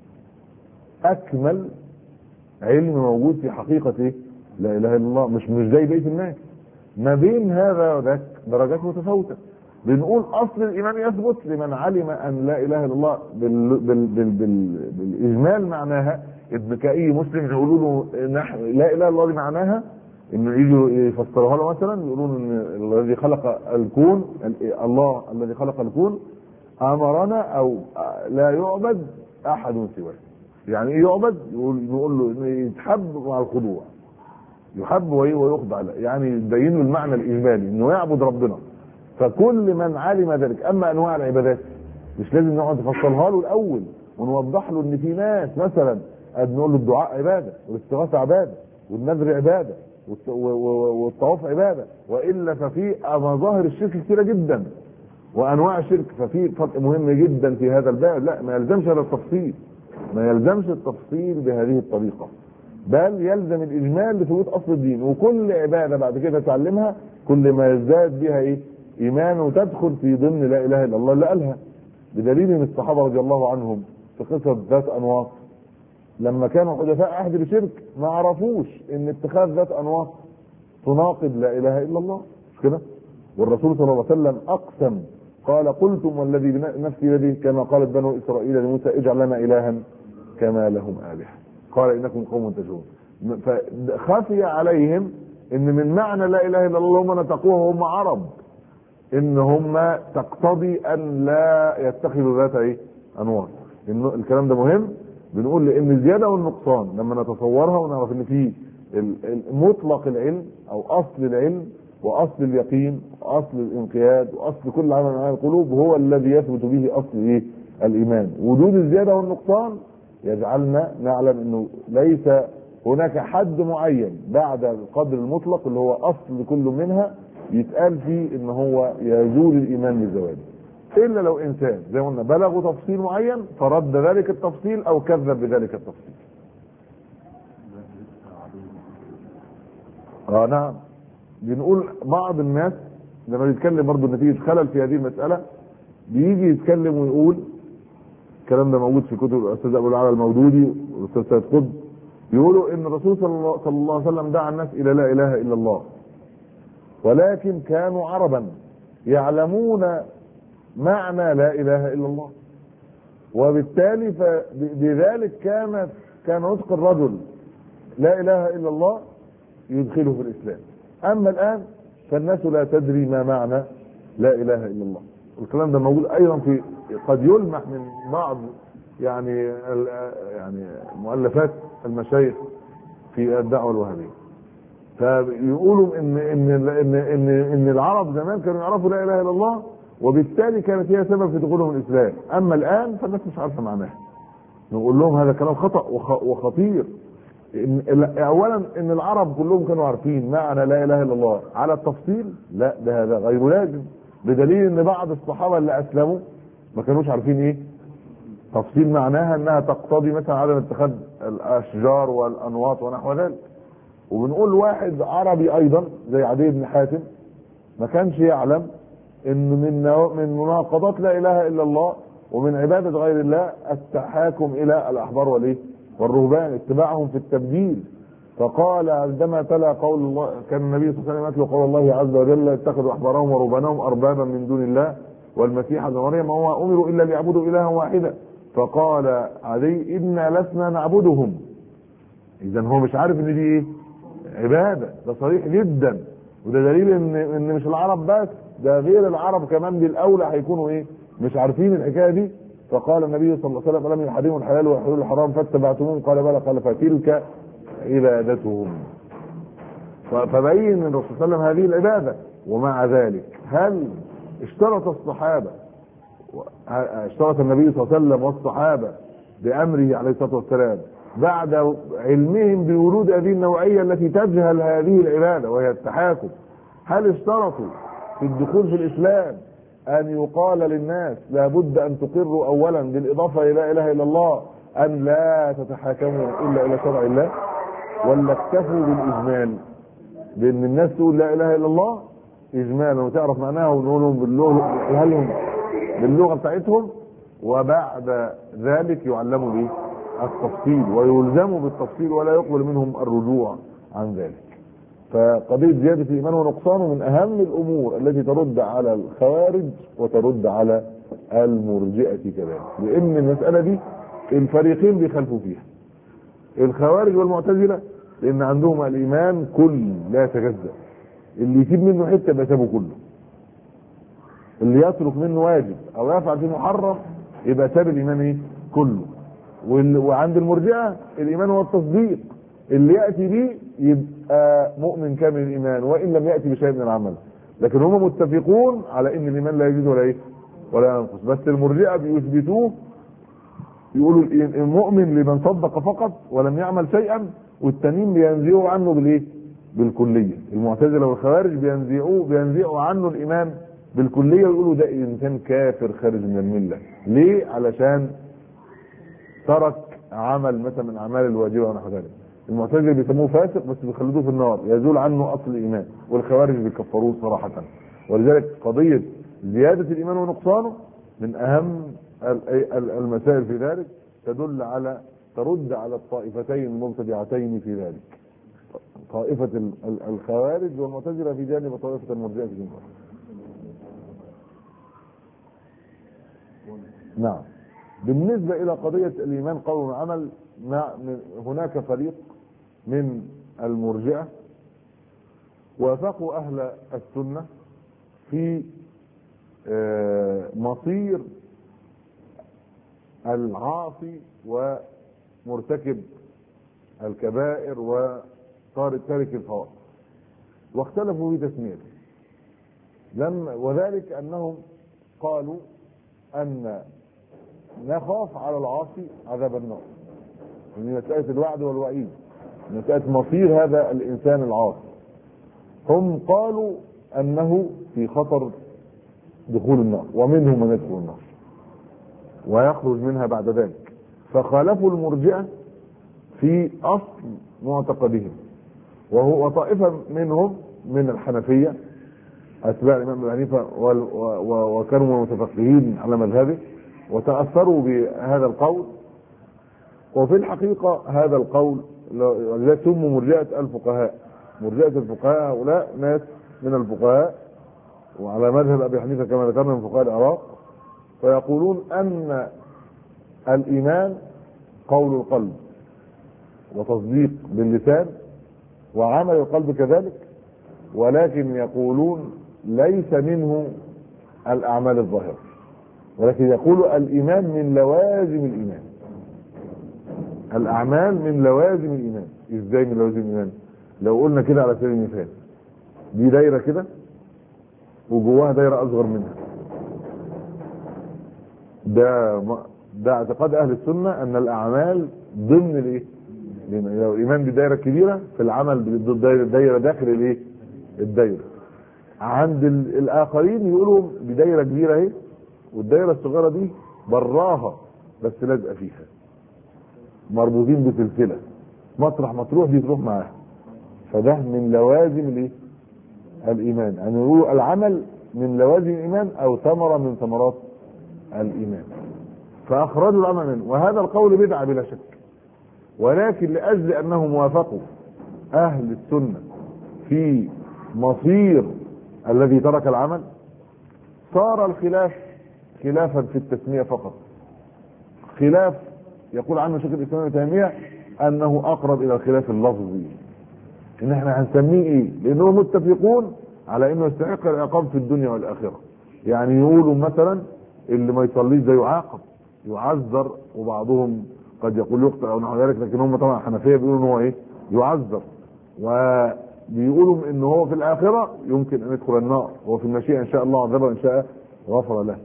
اكمل علم موجود في حقيقه ايه؟ لا اله الا الله، مش مش زي بقيه الناس. ما بين هذا وذاك درجات متفاوته. بنقول اصل الايمان يثبت لمن علم ان لا اله الا الله بال بال بال بال بالاجمال معناها. ابن كأي مسلم يقولوا له نحن لا اله الا الله دي معناها انه يجوا يفسروها له مثلا، يقولون ان الذي خلق الكون، الله الذي خلق الكون امرنا او لا يعبد احد سواه. يعني ايه يعبد؟ يقول نقول له انه يتحب مع الخضوع، يحب ويخضع له، يعني يبين له المعنى الاجمالي انه يعبد ربنا. فكل من علم ذلك. اما انواع العبادات مش لازم نقعد نفصلها له الاول ونوضح له ان في ناس مثلا نقول له الدعاء عباده والاستغاثه عباده والنذر عباده والطواف عباده، والا ففي مظاهر الشرك كثيره جدا وانواع الشرك. ففي فرق مهم جدا في هذا الباب. لا، ما يلزمش هذا التفصيل، ما يلزمش التفصيل بهذه الطريقه، بل يلزم الاجمال لثبوت اصل الدين. وكل عباده بعد كده تعلمها كل ما يزداد بها ايه؟ ايمان، وتدخل في ضمن لا اله الا الله اللي قالها. بدليل ان الصحابه رضي الله عنهم في قصه ذات انواط لما كانوا حدثاء عهد بشرك ما عرفوش ان اتخاذ ذات انواط تناقض لا اله الا الله، مش كده؟ والرسول صلى الله عليه وسلم اقسم قال قلتم والذي بنفسي بيده كما قالت بنو اسرائيل لموسى اجعل لنا الها كما لهم الهه قال انكم قوم تجهلون. فخفي عليهم ان من معنى لا اله الا الله هم نطقوها وهم عرب ان هم تقتضي ان لا يتخذوا ذات ايه انواط. الكلام ده مهم، بنقول لان الزياده والنقصان لما نتصورها ونعرف ان في مطلق العلم او اصل العلم واصل اليقين واصل الانقياد واصل كل عمل من اعمال القلوب هو الذي يثبت به اصل ايه الايمان. وجود الزياده والنقصان يجعلنا نعلم انه ليس هناك حد معين بعد القدر المطلق اللي هو اصل كل منها يتقال فيه ان هو يزول الايمان بزواله، الا لو انسان زي ما قلنا بلغوا تفصيل معين فرد ذلك التفصيل او كذب بذلك التفصيل. اه نعم. بنقول بعض الناس لما بيتكلم برضه نتيجه خلل في هذه المساله بيجي يتكلم ويقول الكلام ده موجود في كتب الاستاذ ابو العلا المودودي والاستاذ سيد قطب، بيقولوا ان الرسول صلى الله, صلى الله عليه وسلم دعا الناس الى لا اله الا الله، ولكن كانوا عربا يعلمون معنى لا اله الا الله، وبالتالي بذلك كانت كان نطق الرجل لا اله الا الله يدخله في الاسلام. اما الان فالناس لا تدري ما معنى لا اله الا الله. الكلام ده موجود ايضا في قد يلمح من بعض يعني يعني مؤلفات المشايخ في الدعوه الوهابيه. فيقولوا ان ان ان ان, إن العرب زمان كانوا يعرفوا لا اله الا الله وبالتالي كانت هي سبب في دخولهم الاسلام، اما الان فالناس مش عارفه معناها. نقول لهم هذا كلام خطا وخطير. إن اولا ان العرب كلهم كانوا عارفين معنى لا اله الا الله على التفصيل، لا ده هذا غير لازم، بدليل ان بعض الصحابه اللي اسلموا ما كانوش عارفين ايه تفصيل معناها، انها تقتضي مثلا عدم اتخاذ الاشجار والانواط ونحو ذلك. وبنقول واحد عربي ايضا زي عدي بن حاتم ما كانش يعلم ان من من مناقضات لا اله الا الله ومن عباده غير الله التحاكم الى الاحبار والايه والرهبان، اتباعهم في التبديل. فقال عندما تلا قول الله كان النبي صلى الله عليه وسلم يتلو قول الله عز وجل اتخذوا احبارهم ورهبانهم اربابا من دون الله والمسيح ابن مريم وما امروا الا ليعبدوا الها واحدا، فقال عدي انا لسنا نعبدهم. اذا هو مش عارف ان دي ايه عباده، ده صريح جدا، وده دليل ان ان مش العرب بس، ده غير العرب كمان بالاولى هيكونوا ايه مش عارفين الحكايه دي. فقال النبي صلى الله عليه وسلم لم يحرموا الحلال ويحلوا الحرام فاتبعتموهم قال بلى قال فتلك عبادتهم. فبين الرسول صلى الله عليه وسلم هذه العباده. ومع ذلك هل اشترط الصحابه اشترط النبي صلى الله عليه وسلم والصحابه بامره عليه الصلاه والسلام بعد علمهم بورود هذه النوعيه التي تجهل هذه العباده وهي التحاكم، هل اشترطوا في الدخول في الاسلام ان يقال للناس لابد ان تقروا اولا بالاضافه الى لا اله الا الله ان لا تتحاكموا الا الى شرع الله، ولا اكتفوا بالاجمال بان الناس تقول لا اله الا الله اجمالا وتعرف معناها ونقول لهم باللغه لهم باللغه بتاعتهم، وبعد ذلك يعلموا به التفصيل ويلزموا بالتفصيل ولا يقبل منهم الرجوع عن ذلك. فقضيه زياده الايمان ونقصانه من اهم الامور التي ترد على الخوارج وترد على المرجئه كذلك، لان المساله دي الفريقين بيخالفوا فيها، الخوارج والمعتزله، لان عندهم الايمان كل لا يتجزأ، اللي يسيب منه حته يبقى سابه كله، اللي يترك منه واجب او يفعل فيه محرم يبقى ساب الايمان ايه كله. وعند المرجئه الايمان هو التصديق، اللي ياتي به يبقى مؤمن كامل الايمان وان لم ياتي بشيء من العمل، لكن هم متفقون على ان الايمان لا يزيد ولا ايه ولا ينقص. بس المرجئه بيثبتوه، يقولوا المؤمن لمن صدق فقط ولم يعمل شيئا، والتانيين بينزعوا عنه بالايه بالكليه. المعتزله والخوارج بينزعوا بينزعوا عنه الايمان بالكليه ويقولوا ده انسان كافر خارج من المله. ليه؟ علشان ترك عمل مثلا من اعمال الواجبه ونحو ذلك. المعتزله بيسموه فاسق بس بيخلدوه في النار يزول عنه اصل الايمان، والخوارج بيكفروه صراحه. ولذلك قضيه زياده الايمان ونقصانه من اهم المسائل في ذلك، تدل على ترد على الطائفتين المبتدعتين في ذلك، طائفة الخوارج والمعتزلة في جانب وطائفة المرجئة في جانب. نعم. بالنسبة إلى قضية الإيمان قول وعمل، هناك فريق من المرجئة وافقوا أهل السنة في مصير العاصي ومرتكب الكبائر وتارك الفوائد، واختلفوا في تسميته. لم وذلك أنهم قالوا أن نخاف على العاصي عذاب النار، من مسألة الوعد والوعيد، من مسألة مصير هذا الإنسان العاصي. هم قالوا أنه في خطر دخول النار، ومنهم من يدخل النار ويخرج منها بعد ذلك، فخالفوا المرجئة في أصل معتقدهم. وهو وطائفة منهم من الحنفية أتباع الإمام أبي حنيفة وكانوا متفقهين على مذهبه وتأثروا بهذا القول. وفي الحقيقة هذا القول لا سموا مرجئة الفقهاء. مرجئة الفقهاء هؤلاء ناس من الفقهاء وعلى مذهب أبي حنيفة كما ذكرنا من فقهاء العراق، فيقولون أن الإيمان قول القلب وتصديق باللسان وعمل القلب كذلك، ولكن يقولون ليس منه الأعمال الظاهرة، ولكن يقول الإيمان من لوازم الإيمان. الأعمال من لوازم الإيمان. إزاي من لوازم الإيمان؟ لو قلنا كده على سبيل المثال، دي دايرة كده وجواها دايرة أصغر منها، ده ده اعتقاد أهل السنة أن الأعمال ضمن الإيه؟ لو الإيمان دي دايرة كبيرة، في العمل دايرة داخل الإيه؟ الدايرة. عند الآخرين يقولوا دي دايرة كبيرة اهي، والدايرة الصغيرة دي براها بس لازقة فيها، مربوطين بسلسلة، مطرح ما تروح دي تروح معاها. فده من لوازم الايه؟ الإيمان. يعني يقولوا العمل من لوازم الإيمان أو ثمرة من ثمرات الإيمان، فأخرجوا العمل منه. وهذا القول بدعة بلا شك، ولكن لأجل أنهم وافقوا أهل السنة في مصير الذي ترك العمل، صار الخلاف خلافا في التسمية فقط. خلاف يقول عنه شيخ الإسلام ابن تيمية أنه أقرب إلى الخلاف اللفظي، إن احنا هنسميه إيه؟ لأنهم متفقون على إنه يستحق العقاب في الدنيا والآخرة. يعني يقولوا مثلا اللي ما يصليش ده يعاقب يعذر، وبعضهم قد يقول يقتل أو نحو ذلك، لكن هم طبعا حنفية بيقولوا إن هو إيه؟ يعذر. وبيقولوا إن هو في الآخرة يمكن أن يدخل النار، هو في المشيئة إن شاء الله عذبه، إن شاء غفر له.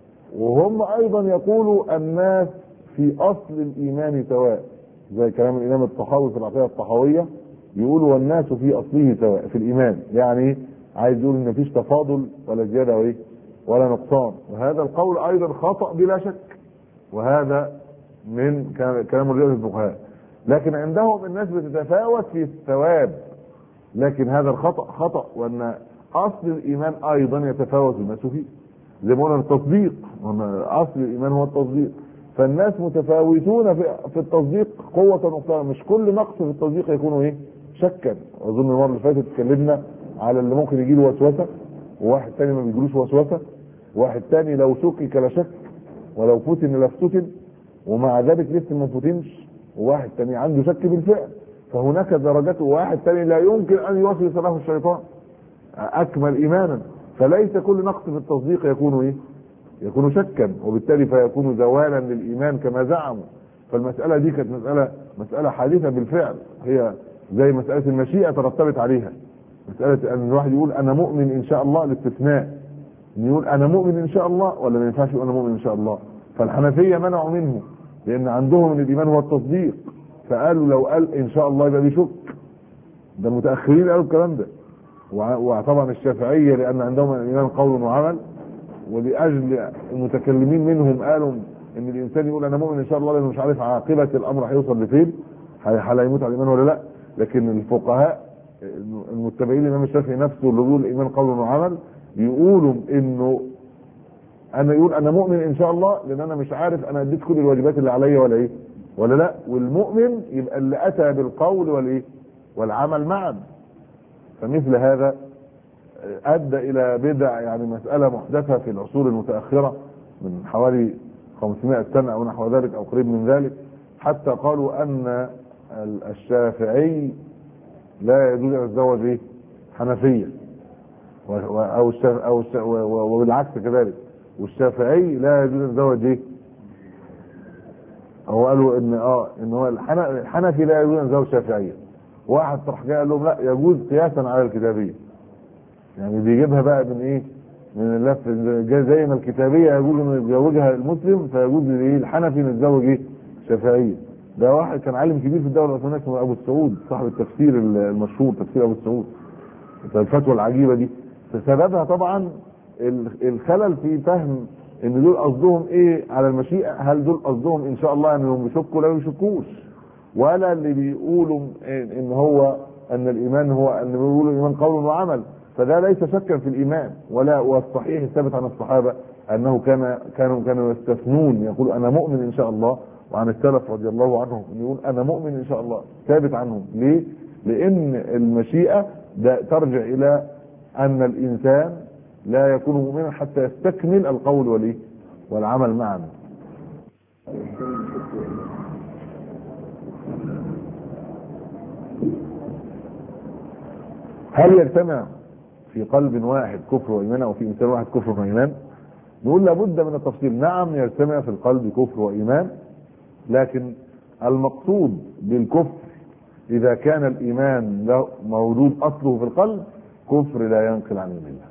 وهم أيضا يقولوا الناس في أصل الإيمان سواء، زي كلام الإمام الطحاوي في العقيدة الطحاوية، يقولوا والناس في أصله سواء في الإيمان. يعني عايز يقول إن مفيش تفاضل ولا زيادة وإيه ولا نقصان. وهذا القول أيضا خطأ بلا شك، وهذا من كلام رجال الفقهاء. لكن عندهم الناس بتتفاوت في الثواب، لكن هذا الخطأ خطأ، وأن أصل الإيمان أيضا يتفاوت الناس فيه. زي ما قلنا التصديق، أصل الإيمان هو التصديق، فالناس متفاوتون في في التصديق قوة ونقصان. مش كل نقص في التصديق يكون ايه؟ شكا. اظن المره اللي فاتت اتكلمنا على اللي ممكن يجي له وسوسه، وواحد تاني ما بيجيلوش وسوسه، وواحد تاني لو شكك لا شك، ولو فتن لا افتتن، ومع ذلك لسه ما فتنش، وواحد تاني عنده شك بالفعل. فهناك درجات، وواحد تاني لا يمكن ان يوسوس له الشيطان اكمل ايمانا. فليس كل نقص في التصديق يكون ايه؟ يكون شكا، وبالتالي فيكون زوالا للإيمان كما زعموا. فالمسألة دي كانت مسألة مسألة حادثة بالفعل، هي زي مسألة المشيئة ترتبت عليها. مسألة أن الواحد يقول أنا مؤمن إن شاء الله، الاستثناء إن يقول أنا مؤمن إن شاء الله، ولا ما ينفعش يقول أنا مؤمن إن شاء الله. فالحنفية منعوا منه، لأن عندهم إن الإيمان هو التصديق، فقالوا لو قال إن شاء الله يبقى بيشك. ده المتأخرين قالوا الكلام ده. وطبعا الشافعية لأن عندهم الإيمان قول وعمل، ولاجل المتكلمين منهم قالوا ان الانسان يقول انا مؤمن ان شاء الله لانه مش عارف عاقبه الامر هيوصل لفين، هل هيموت على الايمان ولا لا. لكن الفقهاء المتبعين للامام الشافعي نفسه اللي بيقول الايمان قول وعمل، يقولوا انه انا يقول انا مؤمن ان شاء الله لان انا مش عارف انا اديت كل الواجبات اللي عليا ولا ايه ولا لا؟ والمؤمن يبقى اللي اتى بالقول والايه والعمل معا. فمثل هذا ادى الى بدع، يعني مساله محدثه في العصور المتاخره من حوالي خمسمائة سنه او نحو ذلك او قريب من ذلك، حتى قالوا ان الشافعي لا يجوز ان يتزوج ايه حنفيه، او او وبالعكس كذلك، والشافعي لا يجوز ان يتزوج ايه. هو قالوا ان اه ان هو الحنفي لا يجوز ان يتزوج شافعيه. واحد راح جاي قال لهم لا يجوز قياسا على الكتابيه، يعني بيجيبها بقى من ايه من اللف، زي ما الكتابيه يجوز ان يتزوجها المسلم فيجوز ايه الحنفي ان يتزوج ايه شافعيه. ده واحد كان عالم كبير في الدوله العثمانيه اسمه ابو السعود، صاحب التفسير المشهور تفسير ابو السعود، الفتوى العجيبه دي. سببها طبعا الخلل في فهم ان دول قصدهم ايه على المشيئه، هل دول قصدهم ان شاء الله انهم يشكوا لا يشكوش، ولا اللي بيقولوا ان هو ان الايمان هو ان بيقولوا الايمان قول وعمل، فده ليس شكا في الايمان. ولا والصحيح الثابت عن الصحابه انه كان كانوا كانوا يستثنون يقولوا انا مؤمن ان شاء الله، وعن السلف رضي الله عنهم يقول انا مؤمن ان شاء الله، ثابت عنهم. ليه؟ لان المشيئه ده ترجع الى ان الانسان لا يكون مؤمنا حتى يستكمل القول والايه والعمل معا. هل يجتمع في قلب واحد كفر وايمان او في انسان واحد كفر وايمان؟ نقول لابد من التفصيل. نعم يجتمع في القلب كفر وايمان، لكن المقصود بالكفر اذا كان الايمان له موجود اصله في القلب كفر لا ينقل عن المله،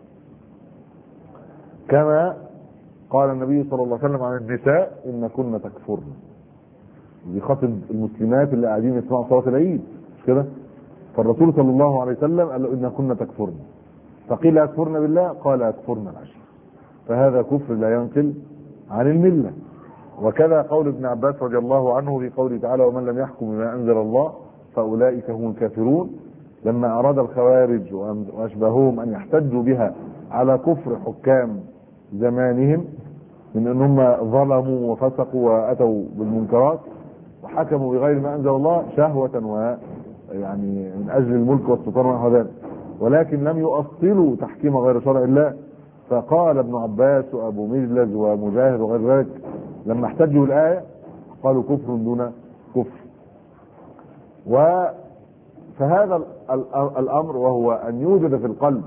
كما قال النبي صلى الله عليه وسلم عن النساء ان كن تكفرن. دي خاطب المسلمات اللي قاعدين يسمعوا صلاه العيد، مش كده؟ فالرسول صلى الله عليه وسلم قال له ان كن تكفرن، فقيل يكفرن بالله؟ قال يكفرن العشر. فهذا كفر لا ينقل عن المله. وكذا قول ابن عباس رضي الله عنه في قوله تعالى ومن لم يحكم بما انزل الله فاولئك هم الكافرون، لما اراد الخوارج واشباههم ان يحتجوا بها على كفر حكام زمانهم من ان هم ظلموا وفسقوا واتوا بالمنكرات وحكموا بغير ما انزل الله شهوه و يعني من اجل الملك والسلطان ونحو ذلك، ولكن لم يؤصلوا تحكيم غير شرع الله. فقال ابن عباس وابو مجلز ومجاهد وغير ذلك لما احتجوا الايه قالوا كفر دون كفر. و فهذا الامر وهو ان يوجد في القلب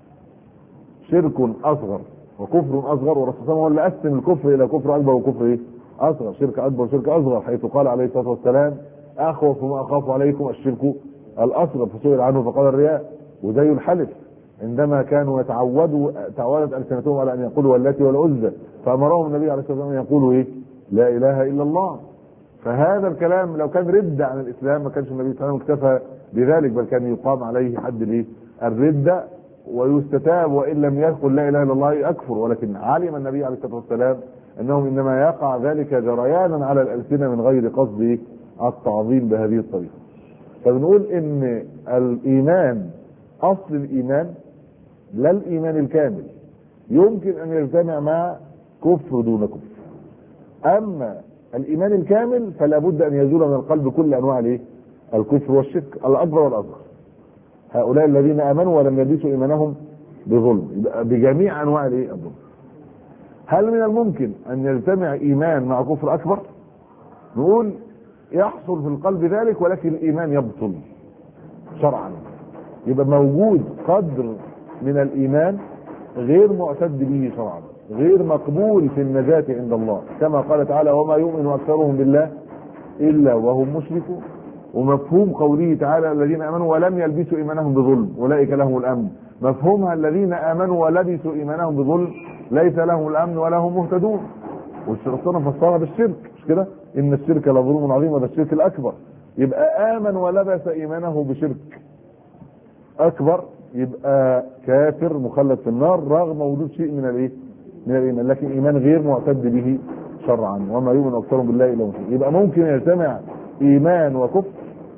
شرك اصغر وكفر اصغر، والرسول صلى الله عليه وسلم هو اللي قسم الكفر الى كفر اكبر وكفر ايه اصغر، شرك اكبر وشرك اصغر، حيث قال عليه الصلاه والسلام اخوف ما اخاف عليكم الشرك الاصغر، فسئل عنه فقال الرياء. وزي الحلف عندما كانوا يتعودوا تعودت السنتهم على ان يقولوا واللاتي والعزى، فامرهم النبي عليه الصلاه والسلام ان يقولوا ايه لا اله الا الله. فهذا الكلام لو كان رد عن الاسلام ما كانش النبي صلى الله عليه وسلم اكتفى بذلك، بل كان يقام عليه حد الايه الرده ويستتاب، وان لم يقل لا اله الا الله اكفر. ولكن علم النبي عليه الصلاه والسلام انه انما يقع ذلك جريانا على الالسنه من غير قصد التعظيم بهذه الطريقه. فبنقول ان الايمان اصل الايمان لا الايمان الكامل يمكن ان يجتمع مع كفر دون كفر، اما الايمان الكامل فلا بد ان يزول من القلب كل انواع الايه الكفر والشرك الاكبر والاصغر. هؤلاء الذين امنوا ولم يلبسوا ايمانهم بظلم، بجميع انواع الايه الظلم. هل من الممكن ان يجتمع ايمان مع كفر اكبر؟ نقول يحصل في القلب ذلك ولكن الايمان يبطل شرعا، يبقى موجود قدر من الايمان غير معتد به شرعا، غير مقبول في النجاة عند الله، كما قال تعالى وما يؤمن اكثرهم بالله الا وهم مشركون. ومفهوم قوله تعالى الذين امنوا ولم يلبسوا ايمانهم بظلم اولئك لهم الامن، مفهومها الذين امنوا ولبسوا ايمانهم بظلم ليس لهم الامن ولا هم مهتدون. والشيطان فسرها بالشرك، مش كده؟ ان الشرك لظلم عظيم وده الشرك الاكبر. يبقى امن ولبس ايمانه بشرك اكبر يبقى كافر مخلد في النار رغم وجود شيء من الايه من الايمان، لكن ايمان غير معتد به شرعا. وما يؤمن اكثرهم بالله الا مشرك. يبقى ممكن يجتمع ايمان وكفر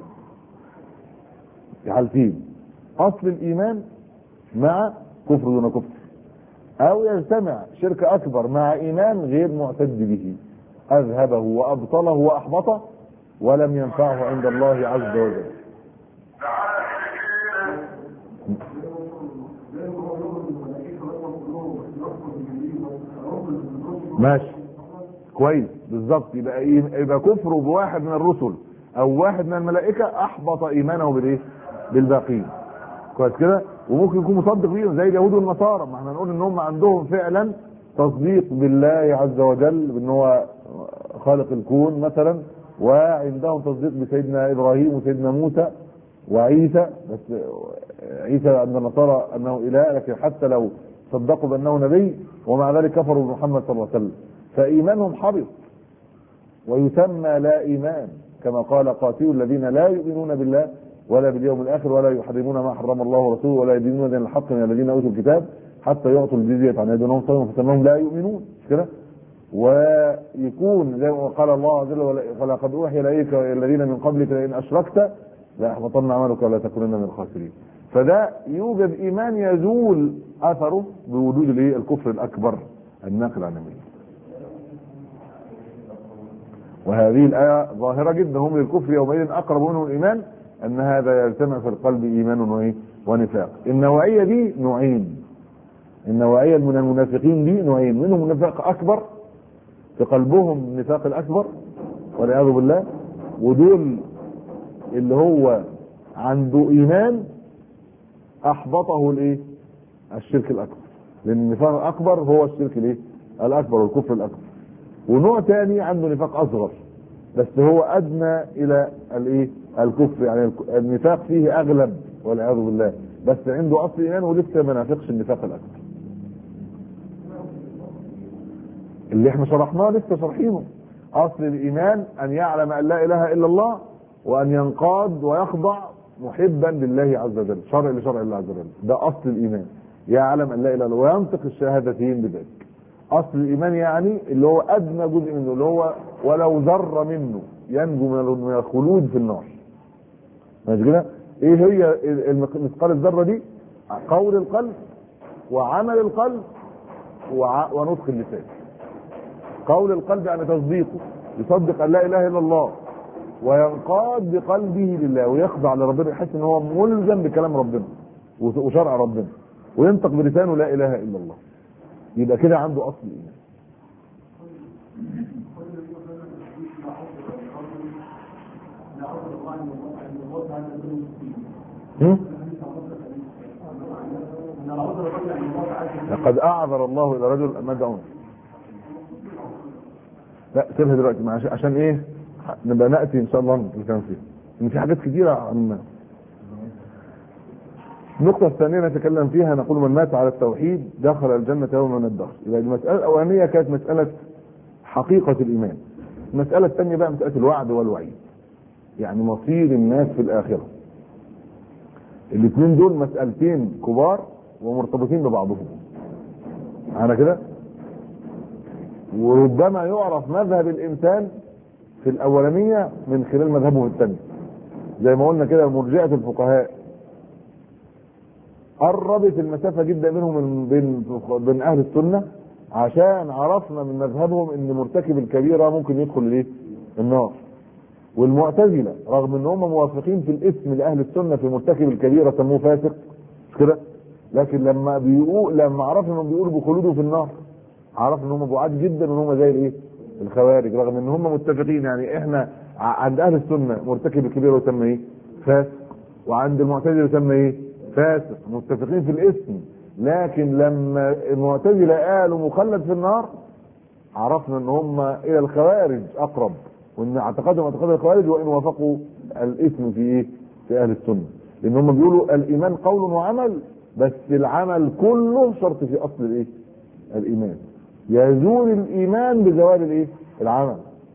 في حالتين، اصل الايمان مع كفر دون كفر، او يجتمع شرك اكبر مع ايمان غير معتد به اذهبه وابطله واحبطه ولم ينفعه عند الله عز وجل. ماشي كويس بالظبط. يبقى يبقى كفره بواحد من الرسل او واحد من الملائكه احبط ايمانه بالايه؟ بالباقين. كويس كده. وممكن يكون مصدق بيهم زي اليهود والنصارى، ما احنا نقول ان هم عندهم فعلا تصديق بالله عز وجل بان هو خالق الكون مثلا، وعندهم تصديق بسيدنا ابراهيم وسيدنا موسى وعيسى، بس عيسى عند النصارى انه اله، لكن حتى لو صدقوا بانه نبي ومع ذلك كفروا بمحمد صلى الله عليه وسلم، فايمانهم حبط ويسمى لا ايمان، كما قال قاتلوا الذين لا يؤمنون بالله ولا باليوم الاخر ولا يحرمون ما حرم الله ورسوله ولا يدينون دين الحق من الذين اوتوا الكتاب حتى يعطوا الجزيه عن يد وهم صاغرون فانهم لا يؤمنون، مش كده؟ ويكون زي ما قال الله عز وجل ولقد اوحي اليك الذين من قبلك لئن اشركت لاحبطن عملك ولا تكونن من الخاسرين. فده يوجد ايمان يزول اثره بوجود الايه؟ الكفر الاكبر الناقل عن المله. وهذه الايه ظاهره جدا، هم للكفر يومئذ اقرب منهم الايمان، ان هذا يجتمع في القلب ايمان وايه؟ ونفاق. النوعيه دي نوعين، النوعيه من المنافقين دي نوعين، منهم نفاق اكبر في قلبهم النفاق الاكبر والعياذ بالله، ودول اللي هو عنده ايمان احبطه الايه؟ الشرك الاكبر، لان النفاق الاكبر هو الشرك الايه؟ الاكبر والكفر الاكبر. ونوع تاني عنده نفاق اصغر بس هو ادنى الى الايه؟ الكفر، يعني النفاق فيه اغلب والعياذ بالله، بس عنده اصل ايمان ولسه ما نافقش النفاق الاكبر اللي احنا شرحناه لسه شارحينه. اصل الايمان ان يعلم ان لا اله الا الله وان ينقاد ويخضع محبا لله عز وجل، شرع لشرع الله عز وجل، ده اصل الايمان، يعلم ان لا اله الا الله وينطق الشهادتين بذلك. اصل الايمان يعني اللي هو ادنى جزء منه، اللي هو ولو ذره منه ينجو من الخلود في النار. ماشي كده؟ ايه هي مثقال الذره دي؟ قول القلب وعمل القلب ونطق اللسان. قول القلب يعني تصديقه، يصدق ان لا اله الا الله وينقاد بقلبه لله ويخضع لربنا، يحس ان هو ملزم بكلام ربنا وشرع ربنا، وينطق بلسانه لا اله الا الله، يبقى كده عنده اصل الايمان. لقد اعذر الله الى رجل مدعون. لا سيبها دلوقتي عشان ايه؟ نبقى ناتي ان شاء الله نتكلم فيها، ان في حاجات كتيره عن النقطة الثانية نتكلم فيها. نقول من مات على التوحيد دخل الجنة يوم من الدهر. يبقى المسألة الأولانية كانت مسألة حقيقة الإيمان. المسألة الثانية بقى مسألة الوعد والوعيد، يعني مصير الناس في الآخرة. الاثنين دول مسألتين كبار ومرتبطين ببعضهم. معنا كده؟ وربما يعرف مذهب الإنسان في الأولانية من خلال مذهبه في الثانية. زي ما قلنا كده مرجئة الفقهاء قربت المسافة جدا منهم من بين بين اهل السنة، عشان عرفنا من مذهبهم ان مرتكب الكبيرة ممكن يدخل الايه؟ النار. والمعتزلة رغم ان هم موافقين في الاسم لاهل السنة في مرتكب الكبيرة سموه فاسق كده، لكن لما بيقول لما عرفنا انهم بيقولوا بخلوده في النار عرفنا ان هم بعاد جدا وان هم زي الايه؟ الخوارج، رغم ان هم متفقين. يعني احنا عند اهل السنة مرتكب الكبيرة يسمى ايه؟ فاسق، وعند المعتزلة يسمى ايه؟ فاسق، متفقين في الاسم. لكن لما المعتزلة قالوا مخلد في النار عرفنا ان هم الى الخوارج اقرب، وان اعتقادهم اعتقاد الخوارج وان وافقوا الاسم في ايه؟ في اهل السنه، لان هم بيقولوا الايمان قول وعمل، بس العمل كله شرط في اصل الايه؟ الايمان. يزول الايمان بزوال الايه؟ العمل.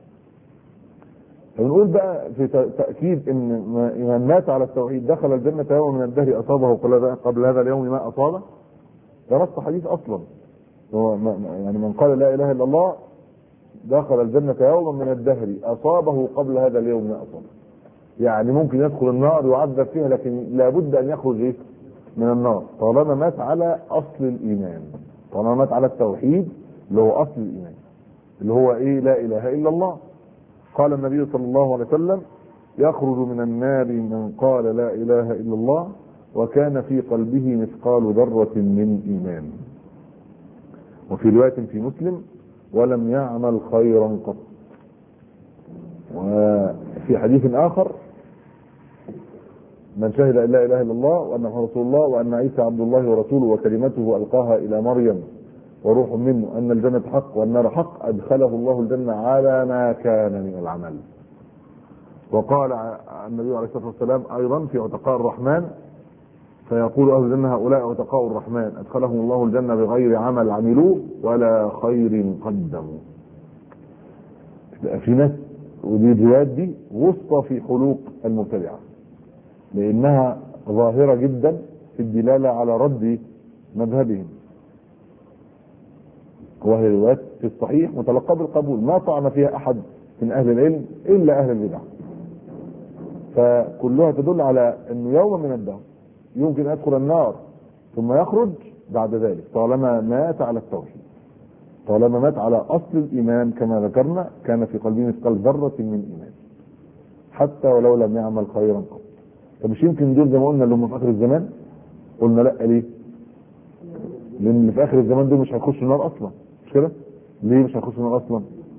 فبنقول بقى في تأكيد ان من مات على التوحيد دخل الجنة يوم من الدهر اصابه قبل هذا اليوم ما اصابه. ده نص حديث اصلا، هو يعني من قال لا اله الا الله دخل الجنة يوم من الدهر اصابه قبل هذا اليوم ما اصابه. يعني ممكن يدخل النار يعذب فيها، لكن لابد ان يخرج ايه؟ من النار طالما مات على اصل الايمان، طالما مات على التوحيد اللي هو اصل الايمان اللي هو ايه؟ لا اله الا الله. قال النبي صلى الله عليه وسلم: يخرج من النار من قال لا اله الا الله وكان في قلبه مثقال ذرة من ايمان. وفي رواية في مسلم: ولم يعمل خيرا قط. وفي حديث اخر: من شهد ان لا اله الا الله وان محمد رسول الله وان عيسى عبد الله ورسوله وكلمته القاها الى مريم وروح منه ان الجنة حق والنار حق ادخله الله الجنة على ما كان من العمل. وقال النبي عليه الصلاة والسلام ايضا في عتقاء الرحمن: فيقول اهل الجنة هؤلاء عتقاء الرحمن ادخلهم الله الجنة بغير عمل عملوه ولا خير قدموا. في ناس، ودي الروايات دي وسطى في حلوق المبتدعة لانها ظاهرة جدا في الدلالة على رد مذهبهم، وهي روايات في الصحيح متلقى بالقبول ما طعن فيها احد من اهل العلم الا اهل البدع، فكلها تدل على انه يوم من الدهر يمكن يدخل النار ثم يخرج بعد ذلك طالما مات على التوحيد، طالما مات على اصل الايمان كما ذكرنا كان في قلبه مثقال ذرة من ايمان حتى ولو لم يعمل خيرا قط. فمش يمكن دول زي ما قلنا اللي هم في اخر الزمان؟ قلنا لا. ليه؟ لان اللي في اخر الزمان دول مش هيخشوا النار اصلا، مش كده؟ ليه مش هيخشوا النار اصلا؟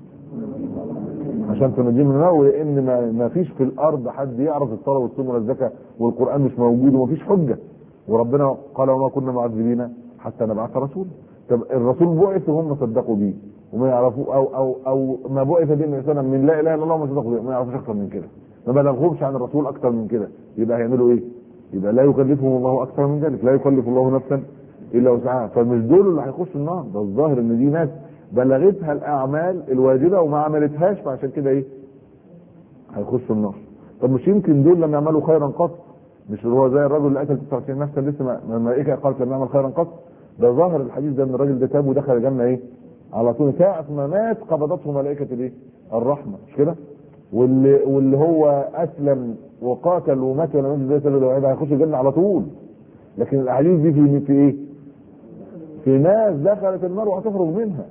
عشان تنجيهم من النار، ولان ما, ما فيش في الارض حد يعرف الصلاه والصوم والزكاه والقران مش موجود وما فيش حجه، وربنا قال وما كنا معذبين حتى نبعث رسولا. طب الرسول بعث وهم صدقوا بيه وما يعرفوا او او او ما بعث به الانسان من لا اله الا الله وما صدقوا بيه، ما يعرفوش اكتر من كده، ما بلغهمش عن الرسول اكتر من كده، يبقى هيعملوا ايه؟ يبقى لا يكلفهم الله اكثر من ذلك، لا يكلف الله نفسا الا وسعها. فمش دول اللي هيخشوا النار، ده الظاهر ان دي ناس بلغتها الاعمال الواجبه وما عملتهاش، فعشان كده ايه؟ هيخشوا النار. طب مش يمكن دول لما يعملوا خيرا قط، مش هو زي الرجل اللي قتل تسعة وتسعين نفسا لسه الملائكه قالت لم يعمل خيرا قط؟ ده ظاهر الحديث ده ان الراجل ده تاب ودخل الجنه ايه؟ على طول ساعه ما مات قبضته ملائكه الايه؟ الرحمه، مش كده؟ واللي واللي هو اسلم وقاتل ومات ولا مات زي سبب الوعيد هيخش الجنه على طول. لكن الاحاديث دي في في ايه؟ في ناس دخلت النار وهتخرج منها.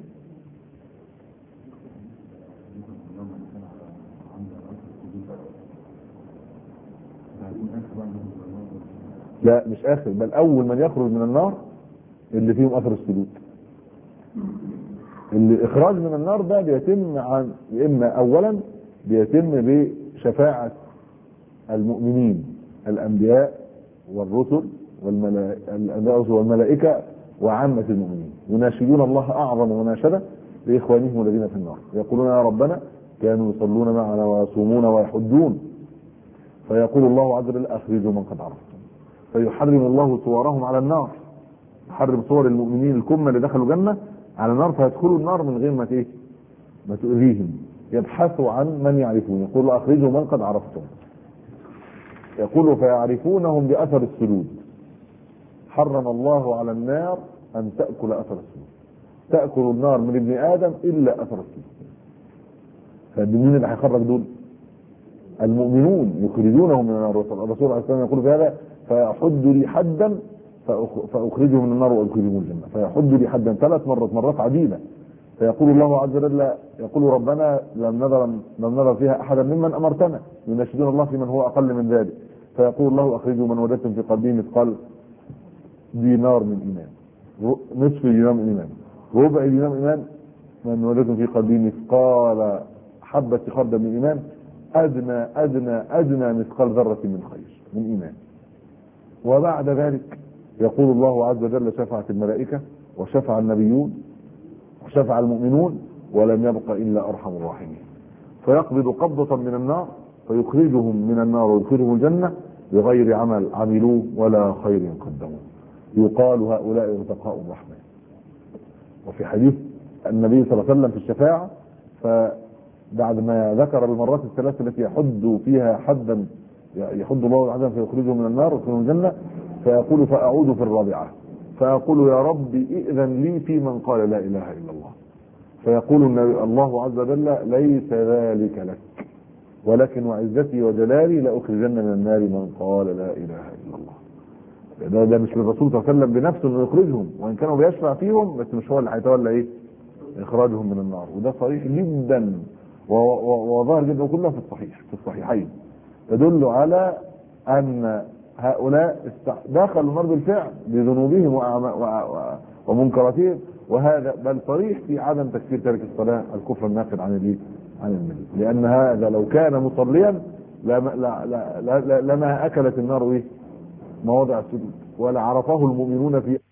لا مش اخر، بل اول من يخرج من النار اللي فيهم اثر السجود. اللي اخراج من النار ده بيتم عن اما اولا بيتم بشفاعة المؤمنين الانبياء والرسل والملائكة والملائكة وعامة المؤمنين يناشدون الله اعظم مناشدة لاخوانهم الذين في النار، يقولون يا ربنا كانوا يصلون معنا ويصومون ويحجون، فيقول الله عز وجل اخرجوا من قد عرفتم، فيحرم الله صورهم على النار، يحرم صور المؤمنين الكمة اللي دخلوا جنة على النار، فيدخلوا النار من غير ما ايه؟ ما تؤذيهم، يبحثوا عن من يعرفون، يقول اخرجوا من قد عرفتم، يقول فيعرفونهم باثر السجود. حرم الله على النار ان تاكل اثر السجود، تاكل النار من ابن ادم الا اثر السجود. فمين اللي هيخرج دول؟ المؤمنون يخرجونهم من النار. الرسول عليه الصلاه والسلام يقول في هذا: فيحد لي حدا فاخرجه من النار وادخله الجنه، فيحد لي حدا ثلاث مرات مرات عديده، فيقول الله عز وجل يقول ربنا لم نذر لم نذر فيها احدا ممن امرتنا، يناشدون الله في من هو اقل من ذلك، فيقول الله اخرجوا من وجدتم في قلبه مثقال دينار من ايمان، نصف دينار من ايمان، ربع دينار من ايمان، من وجدتم في قلبه مثقال حبة خردل من ايمان، ادنى ادنى ادنى مثقال ذرة من خير من ايمان. وبعد ذلك يقول الله عز وجل: شفعت الملائكة وشفع النبيون وشفع المؤمنون ولم يبق الا ارحم الراحمين، فيقبض قبضة من النار فيخرجهم من النار ويدخلهم الجنة بغير عمل عملوه ولا خير قدموه، يقال هؤلاء عتقاء الرحمن. وفي حديث النبي صلى الله عليه وسلم في الشفاعة، فبعد ما ذكر المرات الثلاث التي يحد فيها حدا يحد الله عز وجل فيخرجهم من النار ويدخلهم الجنة، فيقول: فأعود في الرابعة فأقول يا رب ائذن لي في من قال لا إله إلا الله، فيقول الله عز وجل: ليس ذلك لك، ولكن وعزتي وجلالي لأخرجن من النار من قال لا إله إلا الله. ده, ده مش للرسول صلى الله عليه وسلم بنفسه انه يخرجهم، وان كانوا بيشفع فيهم بس مش هو اللي هيتولى ايه؟ اخراجهم من النار. وده صريح جدا وظاهر جدا وكلها في الصحيح في الصحيحين تدل على ان هؤلاء دخلوا النار بالفعل بذنوبهم ومنكراتهم، وهذا بل صريح في عدم تكفير تارك الصلاه الكفر الناقل عن الايه؟ عن المله، لان هذا لو كان مصليا لما اكلت النار ايه؟ مواضع السجود، ولا عرفه المؤمنون في